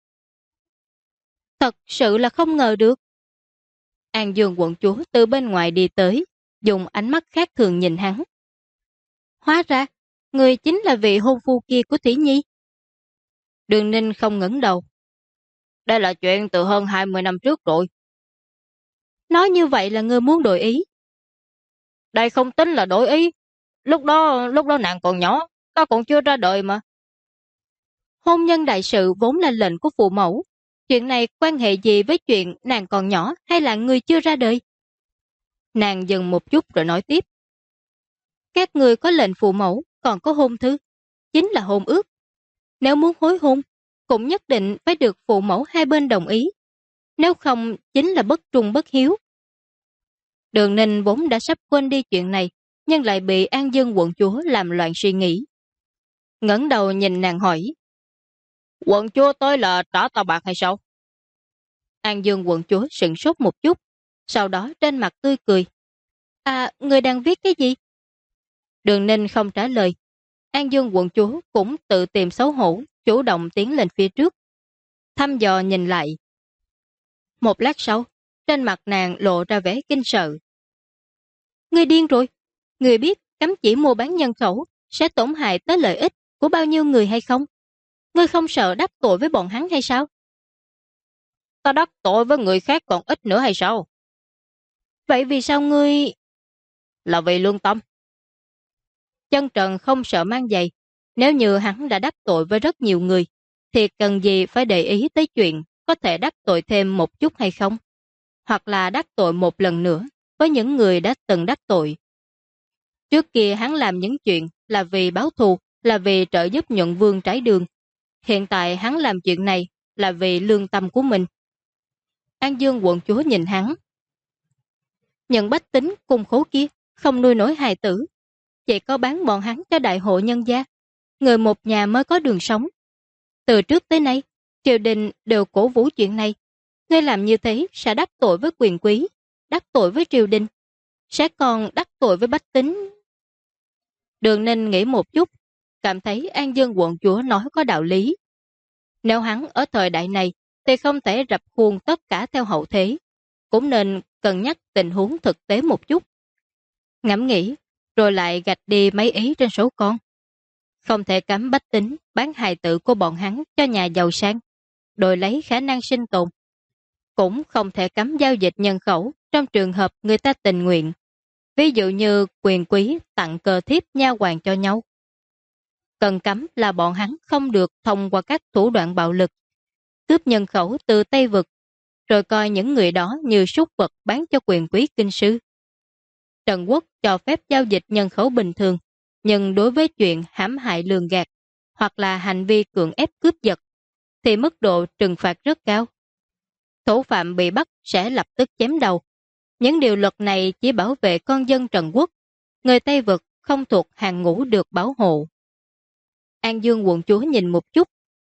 Thật sự là không ngờ được. An Dương quận chúa từ bên ngoài đi tới, dùng ánh mắt khác thường nhìn hắn. Hóa ra, người chính là vị hôn phu kia của Thủy Nhi. Đường Ninh không ngẩng đầu. Đây là chuyện từ hơn 20 năm trước rồi. Nói như vậy là ngươi muốn đổi ý. Đây không tính là đổi ý. Lúc đó nàng còn nhỏ, ta còn chưa ra đời mà. Hôn nhân đại sự vốn là lệnh của phụ mẫu. Chuyện này quan hệ gì với chuyện nàng còn nhỏ hay là ngươi chưa ra đời? Nàng dừng một chút rồi nói tiếp. Các người có lệnh phụ mẫu, còn có hôn thư, chính là hôn ước. Nếu muốn hối hôn, cũng nhất định phải được phụ mẫu hai bên đồng ý. Nếu không, chính là bất trung bất hiếu. Đường Ninh vốn đã sắp quên đi chuyện này, nhưng lại bị An Dương quận chúa làm loạn suy nghĩ. Ngẩng đầu nhìn nàng hỏi. Quận chúa tới là trả tao bạc hay sao? An Dương quận chúa sửng sốt một chút, sau đó trên mặt tươi cười. À, người đang viết cái gì? Đường Ninh không trả lời. An Dương quận chúa cũng tự tìm xấu hổ, chủ động tiến lên phía trước. Thăm dò nhìn lại. Một lát sau, trên mặt nàng lộ ra vẻ kinh sợ. Ngươi điên rồi. Ngươi biết cấm chỉ mua bán nhân khẩu sẽ tổn hại tới lợi ích của bao nhiêu người hay không? Ngươi không sợ đắc tội với bọn hắn hay sao? Ta đắc tội với người khác còn ít nữa hay sao? Vậy vì sao ngươi... Là vì lương tâm. Chân Trần không sợ mang giày. Nếu như hắn đã đắc tội với rất nhiều người, thì cần gì phải để ý tới chuyện có thể đắc tội thêm một chút hay không? Hoặc là đắc tội một lần nữa với những người đã từng đắc tội. Trước kia hắn làm những chuyện là vì báo thù, là vì trợ giúp nhuận vương trái đường. Hiện tại hắn làm chuyện này là vì lương tâm của mình. An Dương quận chúa nhìn hắn. Nhận bách tính cùng khố kia không nuôi nổi hài tử, chỉ có bán bọn hắn cho đại hội nhân gia. Người một nhà mới có đường sống. Từ trước tới nay, triều đình đều cổ vũ chuyện này. Ngươi làm như thế sẽ đắc tội với quyền quý, đắc tội với triều đình, sẽ còn đắc tội với bách tính. Đường Ninh nghĩ một chút, cảm thấy An Dương quận chúa nói có đạo lý. Nếu hắn ở thời đại này thì không thể rập khuôn tất cả theo hậu thế, cũng nên cân nhắc tình huống thực tế một chút. Ngẫm nghĩ, rồi lại gạch đi mấy ý trên số con. Không thể cấm bách tính bán hài tử của bọn hắn cho nhà giàu sang, đổi lấy khả năng sinh tồn. Cũng không thể cấm giao dịch nhân khẩu trong trường hợp người ta tình nguyện. Ví dụ như quyền quý tặng cờ thiếp nha hoàn cho nhau. Cần cấm là bọn hắn không được thông qua các thủ đoạn bạo lực, cướp nhân khẩu từ Tây Vực, rồi coi những người đó như súc vật bán cho quyền quý kinh sư. Trần Quốc cho phép giao dịch nhân khẩu bình thường, nhưng đối với chuyện hãm hại lường gạt hoặc là hành vi cưỡng ép cướp giật thì mức độ trừng phạt rất cao. Thủ phạm bị bắt sẽ lập tức chém đầu. Những điều luật này chỉ bảo vệ con dân Trần Quốc, người Tây Vực không thuộc hàng ngũ được bảo hộ. An Dương quận chúa nhìn một chút.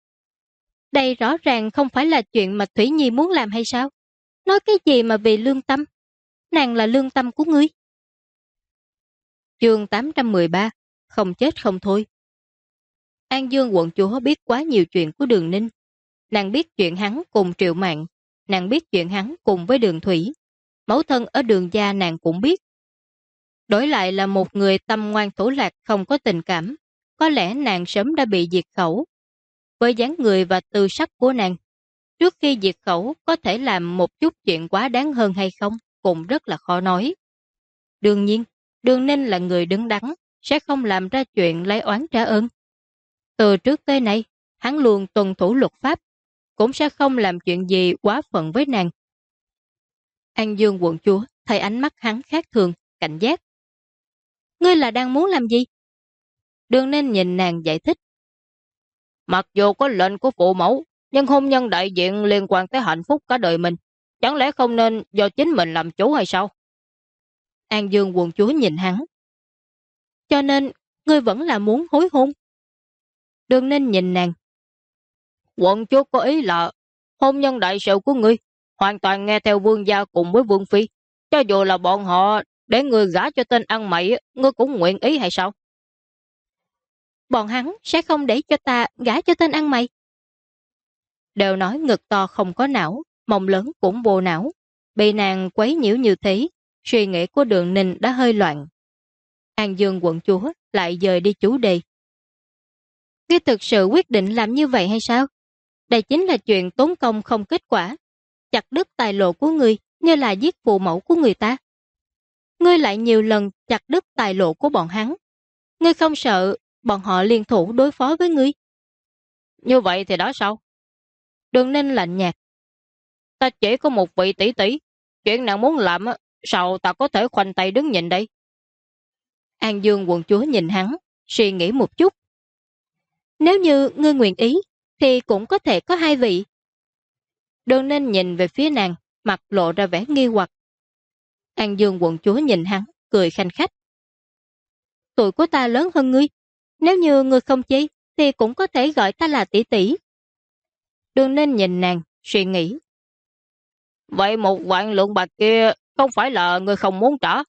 Đây rõ ràng không phải là chuyện mà Thủy Nhi muốn làm hay sao? Nói cái gì mà vì lương tâm? Nàng là lương tâm của ngươi. Chương 813, không chết không thôi. An Dương quận chúa biết quá nhiều chuyện của Đường Ninh. Nàng biết chuyện hắn cùng Triệu Mạn, nàng biết chuyện hắn cùng với Đường Thủy. Mẫu thân ở Đường gia nàng cũng biết. Đổi lại là một người tâm ngoan thủ lạc không có tình cảm, có lẽ nàng sớm đã bị diệt khẩu. Với dáng người và tư sắc của nàng, trước khi diệt khẩu có thể làm một chút chuyện quá đáng hơn hay không, cũng rất là khó nói. Đương nhiên, Đường Ninh là người đứng đắn, sẽ không làm ra chuyện lấy oán trả ơn. Từ trước tới nay, hắn luôn tuân thủ luật pháp, cũng sẽ không làm chuyện gì quá phận với nàng. An Dương quận chúa thấy ánh mắt hắn khác thường, cảnh giác. Ngươi là đang muốn làm gì? Đường Ninh nhìn nàng giải thích. Mặc dù có lệnh của phụ mẫu, nhưng hôn nhân đại diện liên quan tới hạnh phúc cả đời mình. Chẳng lẽ không nên do chính mình làm chủ hay sao? An Dương quận chúa nhìn hắn. Cho nên, ngươi vẫn là muốn hối hôn. Đường Ninh nhìn nàng. Quận chúa có ý là hôn nhân đại sự của ngươi hoàn toàn nghe theo vương gia cùng với vương phi. Cho dù là bọn họ để ngươi gả cho tên ăn mày, ngươi cũng nguyện ý hay sao? Bọn hắn sẽ không để cho ta gả cho tên ăn mày. Đều nói ngực to không có não, mông lớn cũng vô não. Bị nàng quấy nhiễu như thế, suy nghĩ của Đường Ninh đã hơi loạn. An Dương quận chúa lại dời đi chủ đề. Ngươi thực sự quyết định làm như vậy hay sao? Đây chính là chuyện tốn công không kết quả. Chặt đứt tài lộ của ngươi như là giết phụ mẫu của người ta. Ngươi lại nhiều lần chặt đứt tài lộ của bọn hắn. Ngươi không sợ bọn họ liên thủ đối phó với ngươi? Như vậy thì đó sao? Đường Ninh lạnh nhạt. Ta chỉ có một vị tỷ tỷ. Chuyện nàng muốn làm, sao ta có thể khoanh tay đứng nhìn đây? An Dương quận chúa nhìn hắn, suy nghĩ một chút. Nếu như ngươi nguyện ý, thì cũng có thể có hai vị. Đường Ninh nhìn về phía nàng, mặt lộ ra vẻ nghi hoặc. An Dương quận chúa nhìn hắn, cười khanh khách. Tuổi của ta lớn hơn ngươi. Nếu như ngươi không chi, thì cũng có thể gọi ta là tỷ tỷ. Đường Ninh nhìn nàng, suy nghĩ. Vậy 1.000.000 bạc kia không phải là ngươi không muốn trả?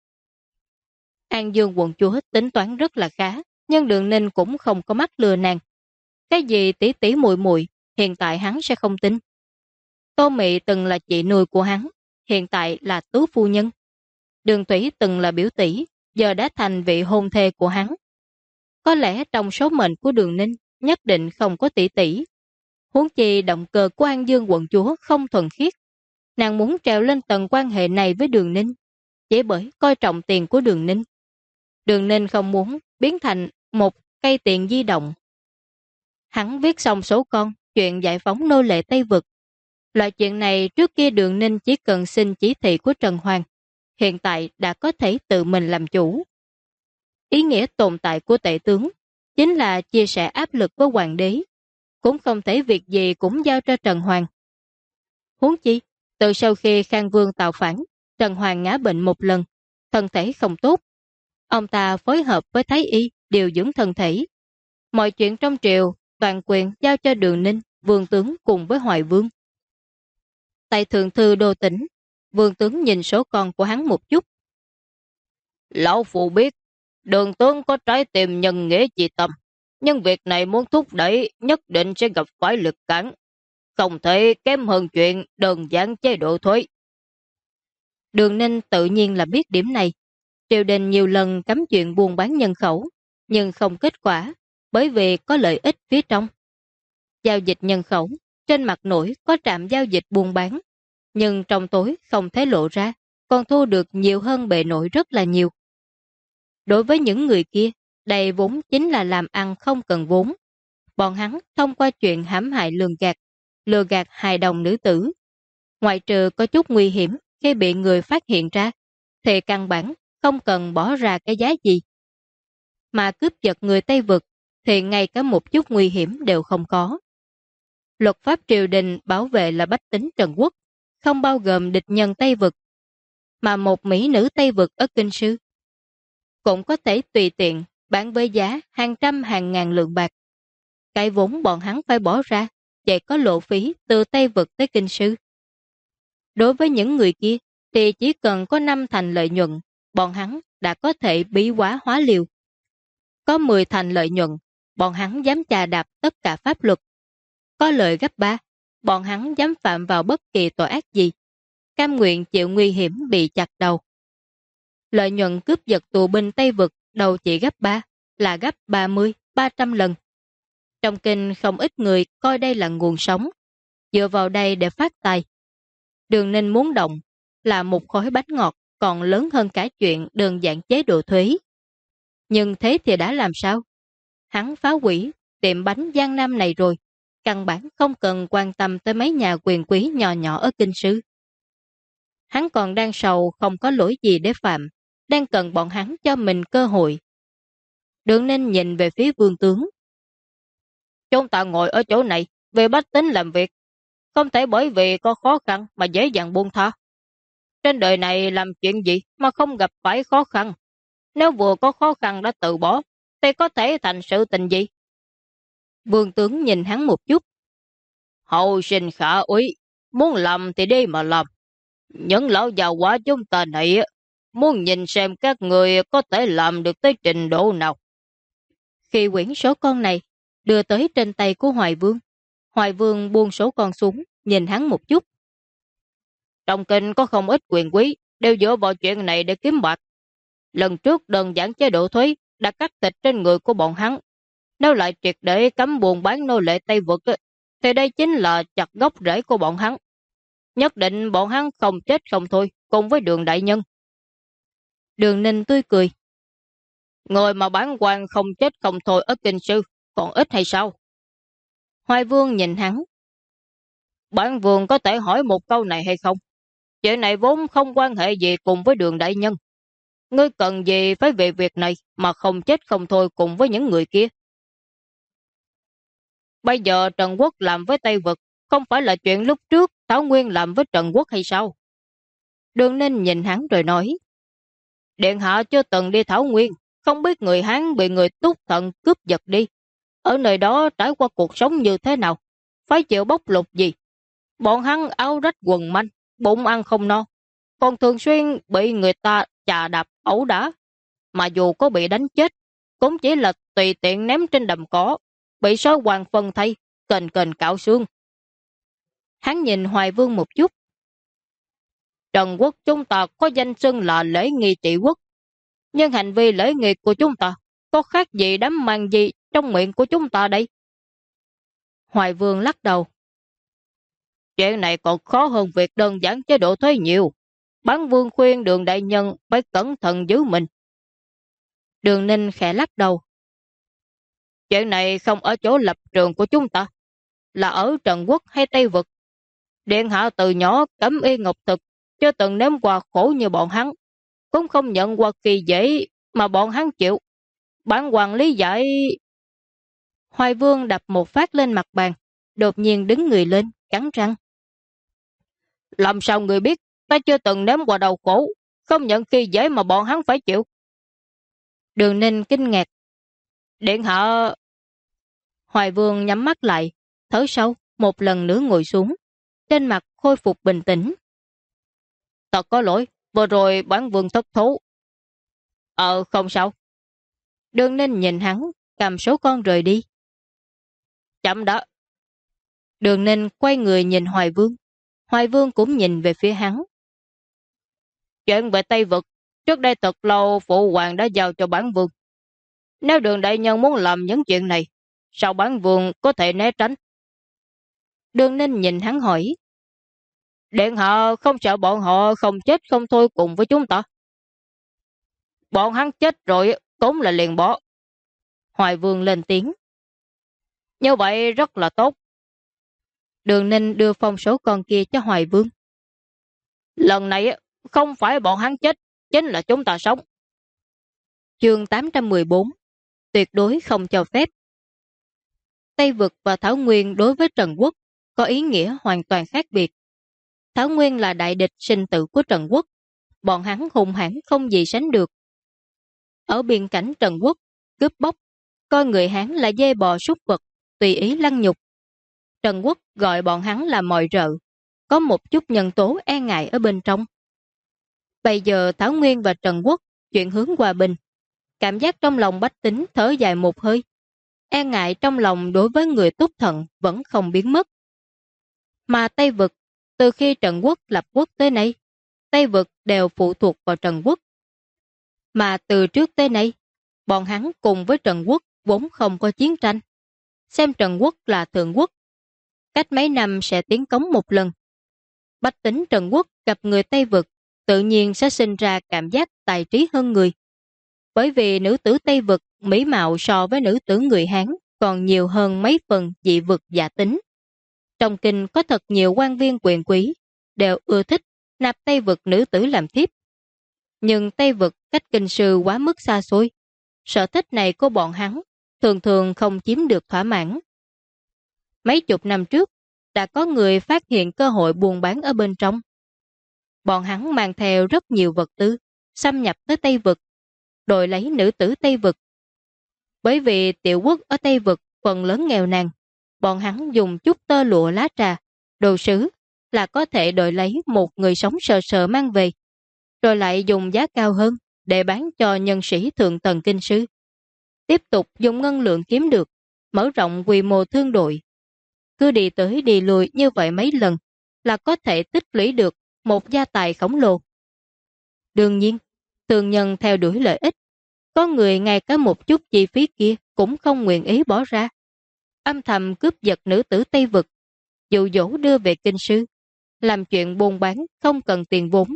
An Dương quận chúa tính toán rất là khá, nhưng Đường Ninh cũng không có mắt lừa nàng. Cái gì tỷ tỷ muội muội, hiện tại hắn sẽ không tin. Tô Mị từng là chị nuôi của hắn, hiện tại là tứ phu nhân. Đường Thủy từng là biểu tỷ, giờ đã thành vị hôn thê của hắn. Có lẽ trong số mệnh của Đường Ninh nhất định không có tỷ tỷ. Huống chi động cơ của An Dương quận chúa không thuần khiết. Nàng muốn trèo lên tầng quan hệ này với Đường Ninh, chỉ bởi coi trọng tiền của Đường Ninh. Đường Ninh không muốn biến thành một cây tiền di động. Hắn viết xong số con chuyện giải phóng nô lệ Tây Vực. Loại chuyện này trước kia Đường Ninh chỉ cần xin chỉ thị của Trần Hoàng, hiện tại đã có thể tự mình làm chủ. Ý nghĩa tồn tại của tể tướng chính là chia sẻ áp lực với hoàng đế, cũng không thể việc gì cũng giao cho Trần Hoàng. Huống chi, từ sau khi Khang Vương tạo phản, Trần Hoàng ngã bệnh một lần, thân thể không tốt. Ông ta phối hợp với Thái Y điều dưỡng thân thể. Mọi chuyện trong triều toàn quyền giao cho Đường Ninh, Vương tướng cùng với Hoài Vương. Tại thượng thư đô tỉnh, Vương tướng nhìn số con của hắn một chút. Lão phụ biết, Đường tướng có trái tim nhân nghĩa chi tâm, nhưng việc này muốn thúc đẩy nhất định sẽ gặp phải lực cản, không thể kém hơn chuyện đơn giản chế độ thuế. Đường Ninh tự nhiên là biết điểm này. Triều đình nhiều lần cấm chuyện buôn bán nhân khẩu, nhưng không kết quả, bởi vì có lợi ích phía trong. Giao dịch nhân khẩu, trên mặt nổi có trạm giao dịch buôn bán, nhưng trong tối không thấy lộ ra, còn thu được nhiều hơn bề nổi rất là nhiều. Đối với những người kia, Đây vốn chính là làm ăn không cần vốn. Bọn hắn thông qua chuyện hãm hại lừa gạt hài đồng nữ tử. Ngoại trừ có chút nguy hiểm khi bị người phát hiện ra, thì căn bản không cần bỏ ra cái giá gì. Mà cướp giật người Tây Vực thì ngay cả một chút nguy hiểm đều không có. Luật pháp triều đình bảo vệ là bách tính Trần Quốc, không bao gồm địch nhân Tây Vực. Mà một mỹ nữ Tây Vực ở Kinh Sư cũng có thể tùy tiện bán với giá hàng trăm hàng ngàn lượng bạc. Cái vốn bọn hắn phải bỏ ra chỉ có lộ phí từ Tây Vực tới Kinh Sư. Đối với những người kia thì chỉ cần có 5 thành lợi nhuận, bọn hắn đã có thể bí quá hóa liều. Có 10 thành lợi nhuận, bọn hắn dám chà đạp tất cả pháp luật. Có lợi gấp 3, bọn hắn dám phạm vào bất kỳ tội ác gì. Cam nguyện chịu nguy hiểm bị chặt đầu. Lợi nhuận cướp giật tù binh Tây Vực đầu chỉ gấp 3, là gấp 30, 300 lần. Trong kinh không ít người coi đây là nguồn sống, dựa vào đây để phát tài. Đường Ninh muốn động là một khối bánh ngọt còn lớn hơn cả chuyện đơn giản chế độ thuế. Nhưng thế thì đã làm sao? Hắn phá hủy tiệm bánh Giang Nam này rồi, căn bản không cần quan tâm tới mấy nhà quyền quý nhỏ nhỏ ở Kinh Sư. Hắn còn đang sầu không có lỗi gì để phạm, đang cần bọn hắn cho mình cơ hội. Đường Ninh nhìn về phía Vương tướng. Chúng ta ngồi ở chỗ này về bách tính làm việc, không thể bởi vì có khó khăn mà dễ dàng buông tha. Trên đời này làm chuyện gì mà không gặp phải khó khăn? Nếu vừa có khó khăn đã từ bỏ, thì có thể thành sự tình gì? Vương tướng nhìn hắn một chút. Hậu sinh khả úy, muốn làm thì đi mà làm. Những lão già quá chúng ta này muốn nhìn xem các người có thể làm được tới trình độ nào. Khi quyển số con này đưa tới trên tay của Hoài Vương buông số con xuống, nhìn hắn một chút. Trong kinh có không ít quyền quý đều dựa vào chuyện này để kiếm bạc. Lần trước đơn giản chế độ thuế đã cắt thịt trên người của bọn hắn. Nếu lại triệt để cấm buôn bán nô lệ Tây Vực thì đây chính là chặt gốc rễ của bọn hắn. Nhất định bọn hắn không chết không thôi cùng với Đường đại nhân. Đường Ninh tươi cười. Người mà bán quan không chết không thôi ở Kinh Sư còn ít hay sao? Hoài Vương nhìn hắn. Bản vương có thể hỏi một câu này hay không? Chuyện này vốn không quan hệ gì cùng với Đường đại nhân. Ngươi cần gì phải về việc này mà không chết không thôi cùng với những người kia? Bây giờ Trần Quốc làm với Tây Vực không phải là chuyện lúc trước Thảo Nguyên làm với Trần Quốc hay sao? Đường Ninh nhìn hắn rồi nói. Điện hạ chưa từng đi Thảo Nguyên, không biết người Hán bị người Túc Thận cướp giật đi. Ở nơi đó trải qua cuộc sống như thế nào? Phải chịu bóc lột gì? Bọn hắn áo rách quần manh, bụng ăn không no, còn thường xuyên bị người ta chà đạp ẩu đả. Mà dù có bị đánh chết, cũng chỉ là tùy tiện ném trên đầm cỏ, bị sói hoàng phân thay, kềnh kềnh cạo xương. Hắn nhìn Hoài Vương một chút. Trần Quốc chúng ta có danh xưng là lễ nghi trị quốc, nhưng hành vi lễ nghi của chúng ta có khác gì đám mang gì trong miệng của chúng ta đây? Hoài Vương lắc đầu. Chuyện này còn khó hơn việc đơn giản chế độ thuế nhiều. Bản vương khuyên Đường đại nhân phải cẩn thận giữ mình. Đường Ninh khẽ lắc đầu. Chuyện này không ở chỗ lập trường của chúng ta, là ở Trần Quốc hay Tây Vực. Điện hạ từ nhỏ cấm y ngọc thực, chưa từng nếm qua khổ như bọn hắn, cũng không nhận qua kỳ dễ mà bọn hắn chịu. Bản hoàng lý giải. Hoài Vương đập một phát lên mặt bàn, đột nhiên đứng người lên, cắn răng. Làm sao người biết ta chưa từng nếm qua đau khổ, không nhận kỳ dễ mà bọn hắn phải chịu? Đường Ninh kinh ngạc. Điện hạ. Hoài Vương nhắm mắt lại, thở sâu, một lần nữa ngồi xuống, trên mặt khôi phục bình tĩnh. Thật có lỗi, vừa rồi bản vương thất thú. Không sao. Đường Ninh nhìn hắn, cầm số con rời đi. Chậm đã. Đường Ninh quay người nhìn Hoài Vương. Hoài Vương cũng nhìn về phía hắn. Chuyện về Tây Vực, trước đây thật lâu phụ hoàng đã giao cho bản vương. Nếu Đường đại nhân muốn làm những chuyện này, sao bản vương có thể né tránh? Đường Ninh nhìn hắn hỏi. Điện hạ không sợ bọn họ không chết không thôi cùng với chúng ta? Bọn hắn chết rồi cũng là liền bỏ. Hoài Vương lên tiếng. Như vậy rất là tốt. Đường Ninh đưa phong số con kia cho Hoài Vương. Lần này không phải bọn hắn chết, chính là chúng ta sống. Chương 814. Tuyệt đối không cho phép. Tây Vực và Thảo Nguyên đối với Trần Quốc có ý nghĩa hoàn toàn khác biệt. Thảo Nguyên là đại địch sinh tử của Trần Quốc. Bọn hắn hung hãn không gì sánh được. Ở biên cảnh Trần Quốc, cướp bóc, coi người Hán là dê bò súc vật, tùy ý lăng nhục. Trần Quốc gọi bọn hắn là mọi rợ, có một chút nhân tố e ngại ở bên trong. Bây giờ Thảo Nguyên và Trần Quốc chuyển hướng hòa bình. Cảm giác trong lòng bách tính thở dài một hơi. E ngại trong lòng đối với người túc thận vẫn không biến mất. Mà Tây Vực, từ khi Trần Quốc lập quốc tới nay, Tây Vực đều phụ thuộc vào Trần Quốc. Mà từ trước tới nay, bọn hắn cùng với Trần Quốc vốn không có chiến tranh. Xem Trần Quốc là thượng quốc. Cách mấy năm sẽ tiến cống một lần. Bách tính Trần Quốc gặp người Tây Vực, tự nhiên sẽ sinh ra cảm giác tài trí hơn người. Bởi vì nữ tử Tây Vực mỹ mạo so với nữ tử người Hán còn nhiều hơn mấy phần dị vực giả tính. Trong kinh có thật nhiều quan viên quyền quý đều ưa thích nạp Tây Vực nữ tử làm thiếp. Nhưng Tây Vực cách kinh sư quá mức xa xôi. Sở thích này của bọn hắn thường thường không chiếm được thỏa mãn. Mấy chục năm trước, đã có người phát hiện cơ hội buôn bán ở bên trong. Bọn hắn mang theo rất nhiều vật tư, xâm nhập tới Tây Vực, đổi lấy nữ tử Tây Vực. Bởi vì tiểu quốc ở Tây Vực phần lớn nghèo nàn, bọn hắn dùng chút tơ lụa lá trà, đồ sứ là có thể đổi lấy một người sống sờ sờ mang về, rồi lại dùng giá cao hơn để bán cho nhân sĩ thượng tầng kinh sư. Tiếp tục dùng ngân lượng kiếm được, mở rộng quy mô thương đội. Cứ đi tới đi lui như vậy mấy lần là có thể tích lũy được một gia tài khổng lồ. Đương nhiên, thương nhân theo đuổi lợi ích, có người ngay cả một chút chi phí kia cũng không nguyện ý bỏ ra. Âm thầm cướp giật nữ tử Tây Vực, dụ dỗ đưa về kinh sư, làm chuyện buôn bán không cần tiền vốn,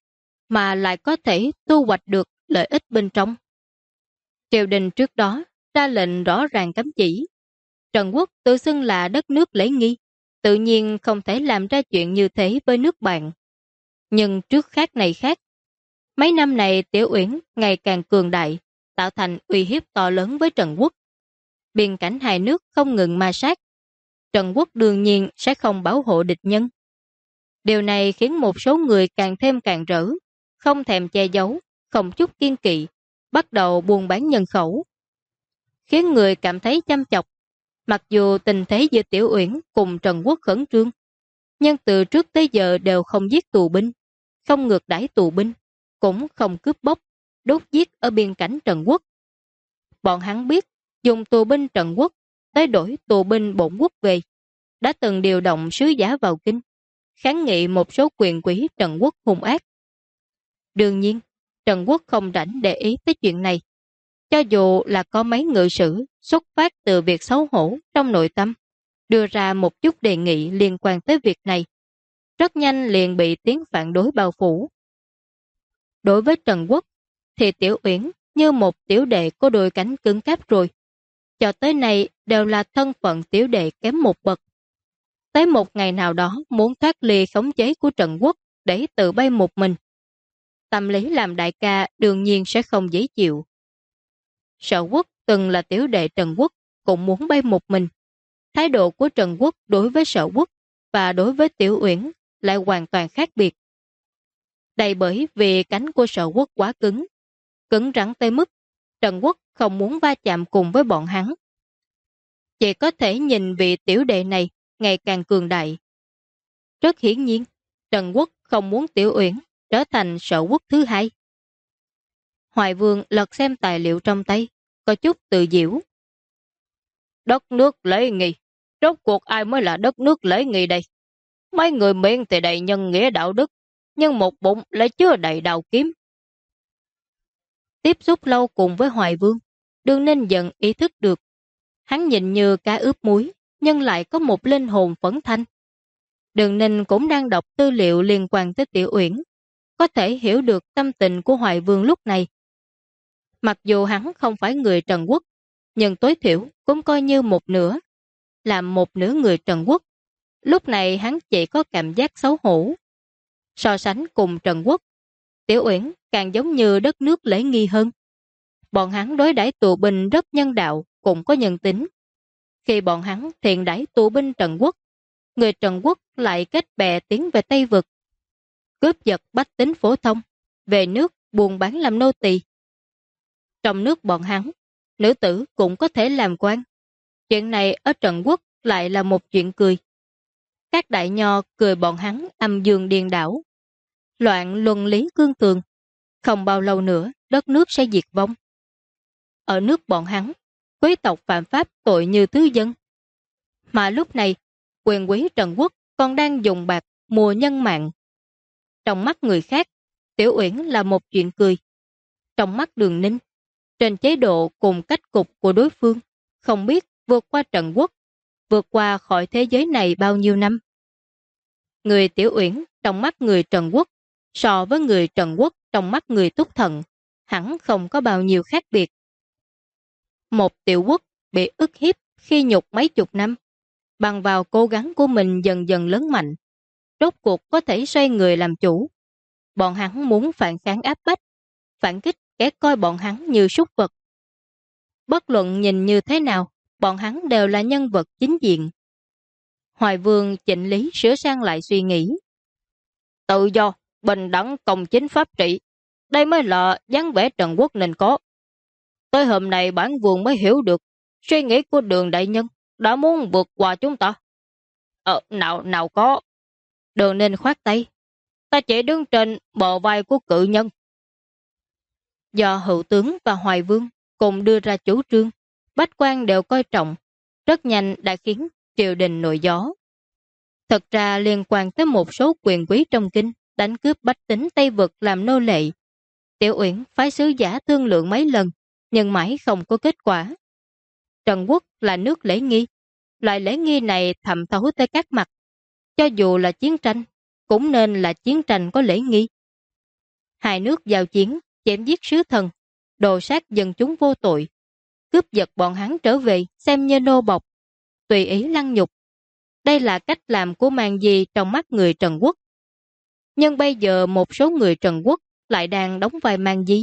mà lại có thể thu hoạch được lợi ích bên trong. Triều đình trước đó ra lệnh rõ ràng cấm chỉ. Trần Quốc tự xưng là đất nước lễ nghi, tự nhiên không thể làm ra chuyện như thế với nước bạn. Nhưng trước khác này khác, mấy năm này Tiểu Uyển ngày càng cường đại, tạo thành uy hiếp to lớn với Trần Quốc. Biên cảnh hai nước không ngừng ma sát. Trần Quốc đương nhiên sẽ không bảo hộ địch nhân. Điều này khiến một số người càng thêm càng rỡ, không thèm che giấu, không chút kiên kỵ, bắt đầu buôn bán nhân khẩu. Khiến người cảm thấy chăm chọc. Mặc dù tình thế giữa Tiểu Uyển cùng Trần Quốc khẩn trương, nhưng từ trước tới giờ đều không giết tù binh, không ngược đãi tù binh, cũng không cướp bóc, đốt giết ở biên cảnh Trần Quốc. Bọn hắn biết dùng tù binh Trần Quốc tới đổi tù binh bổn quốc về, đã từng điều động sứ giả vào kinh, kháng nghị một số quyền quý Trần Quốc hung ác. Đương nhiên, Trần Quốc không rảnh để ý tới chuyện này. Cho dù là có mấy ngự sử xuất phát từ việc xấu hổ trong nội tâm, đưa ra một chút đề nghị liên quan tới việc này, rất nhanh liền bị tiếng phản đối bao phủ. Đối với Trần Quốc, thì Tiểu Uyển như một tiểu đệ có đôi cánh cứng cáp rồi. Cho tới nay đều là thân phận tiểu đệ kém một bậc. Tới một ngày nào đó muốn thoát ly khống chế của Trần Quốc để tự bay một mình. Tâm lý làm đại ca đương nhiên sẽ không dễ chịu. Sở Quốc từng là tiểu đệ Trần Quốc cũng muốn bay một mình. Thái độ của Trần Quốc đối với Sở Quốc và đối với Tiểu Uyển lại hoàn toàn khác biệt. Đây bởi vì cánh của Sở Quốc quá cứng, cứng rắn tới mức Trần Quốc không muốn va chạm cùng với bọn hắn. Chỉ có thể nhìn vị tiểu đệ này ngày càng cường đại. Rất hiển nhiên, Trần Quốc không muốn Tiểu Uyển trở thành Sở Quốc thứ hai. Hoài Vương lật xem tài liệu trong tay, có chút tự giễu. Đất nước lễ nghi, rốt cuộc ai mới là đất nước lễ nghi đây? Mấy người miệng thì đầy nhân nghĩa đạo đức, nhưng một bụng lại chứa đầy đào kiếm. Tiếp xúc lâu cùng với Hoài Vương, Đường Ninh dần ý thức được. Hắn nhìn như cá ướp muối, nhưng lại có một linh hồn phấn thanh. Đường Ninh cũng đang đọc tư liệu liên quan tới Tiểu Uyển, có thể hiểu được tâm tình của Hoài Vương lúc này. Mặc dù hắn không phải người Trần Quốc, nhưng tối thiểu cũng coi như một nửa. Làm một nửa người Trần Quốc, lúc này hắn chỉ có cảm giác xấu hổ. So sánh cùng Trần Quốc, Tiểu Uyển càng giống như đất nước lễ nghi hơn. Bọn hắn đối đãi tù binh rất nhân đạo, cũng có nhân tính. Khi bọn hắn thiện đãi tù binh Trần Quốc, người Trần Quốc lại kết bè tiến về Tây Vực, cướp giật bách tính phổ thông, về nước buôn bán làm nô tỳ. Trong nước bọn hắn, nữ tử cũng có thể làm quan. Chuyện này ở Trần Quốc lại là một chuyện cười. Các đại nho cười bọn hắn âm dương điên đảo. Loạn luân lý cương tường. Không bao lâu nữa, đất nước sẽ diệt vong. Ở nước bọn hắn, quý tộc phạm pháp tội như thứ dân. Mà lúc này, quyền quý Trần Quốc còn đang dùng bạc mua nhân mạng. Trong mắt người khác, Tiểu Uyển là một chuyện cười. Trong mắt Đường Ninh, trên chế độ cùng cách cục của đối phương, không biết vượt qua Trần Quốc, vượt qua khỏi thế giới này bao nhiêu năm. Người Tiểu Uyển trong mắt người Trần Quốc, so với người Trần Quốc trong mắt người Túc Thần, hẳn không có bao nhiêu khác biệt. Một tiểu quốc bị ức hiếp khi nhục mấy chục năm, bằng vào cố gắng của mình dần dần lớn mạnh, rốt cuộc có thể xoay người làm chủ. Bọn hắn muốn phản kháng áp bách, phản kích kẻ coi bọn hắn như súc vật. Bất luận nhìn như thế nào, bọn hắn đều là nhân vật chính diện. Hoài Vương chỉnh lý sửa sang lại suy nghĩ. Tự do, bình đẳng, công chính pháp trị, đây mới là dáng vẻ Trần Quốc nên có. Tới hôm nay bản vương mới hiểu được suy nghĩ của Đường đại nhân đã muốn vượt qua chúng ta. Nào có. Đường Ninh khoát tay. Ta chỉ đứng trên bờ vai của cự nhân. Do hữu tướng và Hoài Vương cùng đưa ra chủ trương, bách quan đều coi trọng, rất nhanh đã khiến triều đình nổi gió. Thật ra liên quan tới một số quyền quý trong kinh đánh cướp bách tính Tây Vực làm nô lệ. Tiểu Uyển phái sứ giả thương lượng mấy lần, nhưng mãi không có kết quả. Trần Quốc là nước lễ nghi, loại lễ nghi này thẩm thấu tới các mặt. Cho dù là chiến tranh, cũng nên là chiến tranh có lễ nghi. Hai nước giao chiến, chém giết sứ thần, đồ sát dân chúng vô tội, cướp giật bọn hắn trở về xem như nô bộc, tùy ý lăng nhục. Đây là cách làm của Màn Di trong mắt người Trần Quốc. Nhưng bây giờ một số người Trần Quốc lại đang đóng vai Màn Di.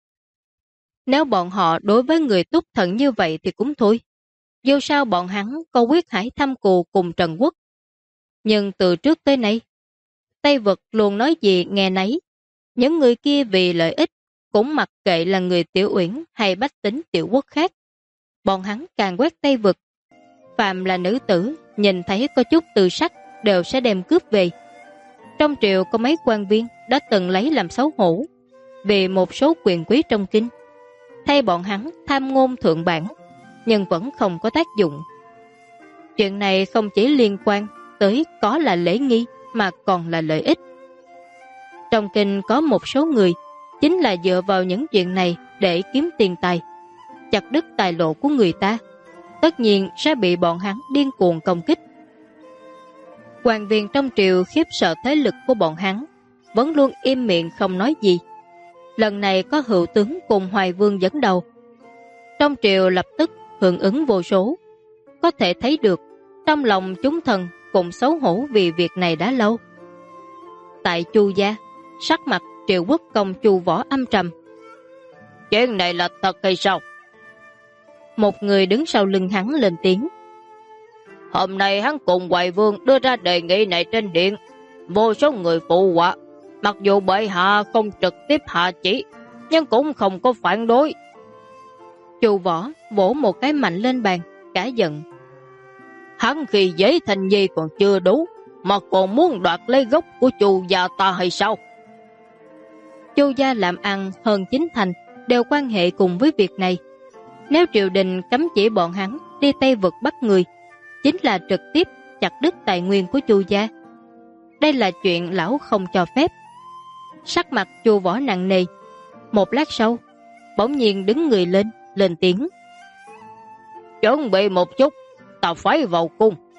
Nếu bọn họ đối với người Túc Thần như vậy thì cũng thôi. Dù sao bọn hắn có quyết hải thăm cù cùng Trần Quốc. Nhưng từ trước tới nay, Tây Vực luôn nói gì nghe nấy. Những người kia vì lợi ích cũng mặc kệ là người Tiểu Uyển hay bách tính tiểu quốc khác. Bọn hắn càng quét Tây Vực. Phàm là nữ tử, nhìn thấy có chút từ sắc đều sẽ đem cướp về. Trong triều có mấy quan viên đã từng lấy làm xấu hổ vì một số quyền quý trong kinh. Thay bọn hắn tham ngôn thượng bản, nhưng vẫn không có tác dụng. Chuyện này không chỉ liên quan tới có là lễ nghi mà còn là lợi ích. Trong kinh có một số người chính là dựa vào những chuyện này để kiếm tiền tài, chặt đứt tài lộ của người ta, tất nhiên sẽ bị bọn hắn điên cuồng công kích. Quan viên trong triều khiếp sợ thế lực của bọn hắn, vẫn luôn im miệng không nói gì. Lần này có hữu tướng cùng Hoài Vương dẫn đầu, trong triều lập tức hưởng ứng vô số. Có thể thấy được trong lòng chúng thần cũng xấu hổ vì việc này đã lâu. Tại Chu gia, sắc mặt Triệu Quốc công Chu Võ âm trầm. Chuyện này là thật hay sao? Một người đứng sau lưng hắn lên tiếng. Hôm nay hắn cùng Hoài Vương đưa ra đề nghị này trên điện, vô số người phụ họa. Mặc dù bệ hạ không trực tiếp hạ chỉ, nhưng cũng không có phản đối. Chu Võ vỗ một cái mạnh lên bàn, cả giận. Hắn khi giấy thành nhi còn chưa đủ, mà còn muốn đoạt lấy gốc của Chu gia ta hay sao? Chu gia làm ăn hơn 9 thành đều quan hệ cùng với việc này. Nếu triều đình cấm chỉ bọn hắn đi Tây Vực bắt người, chính là trực tiếp chặt đứt tài nguyên của Chu gia. Đây là chuyện lão không cho phép. Sắc mặt Chu Võ nặng nề. Một lát sau, bỗng nhiên đứng người lên tiếng. Chuẩn bị một chút, ta phải vào cung.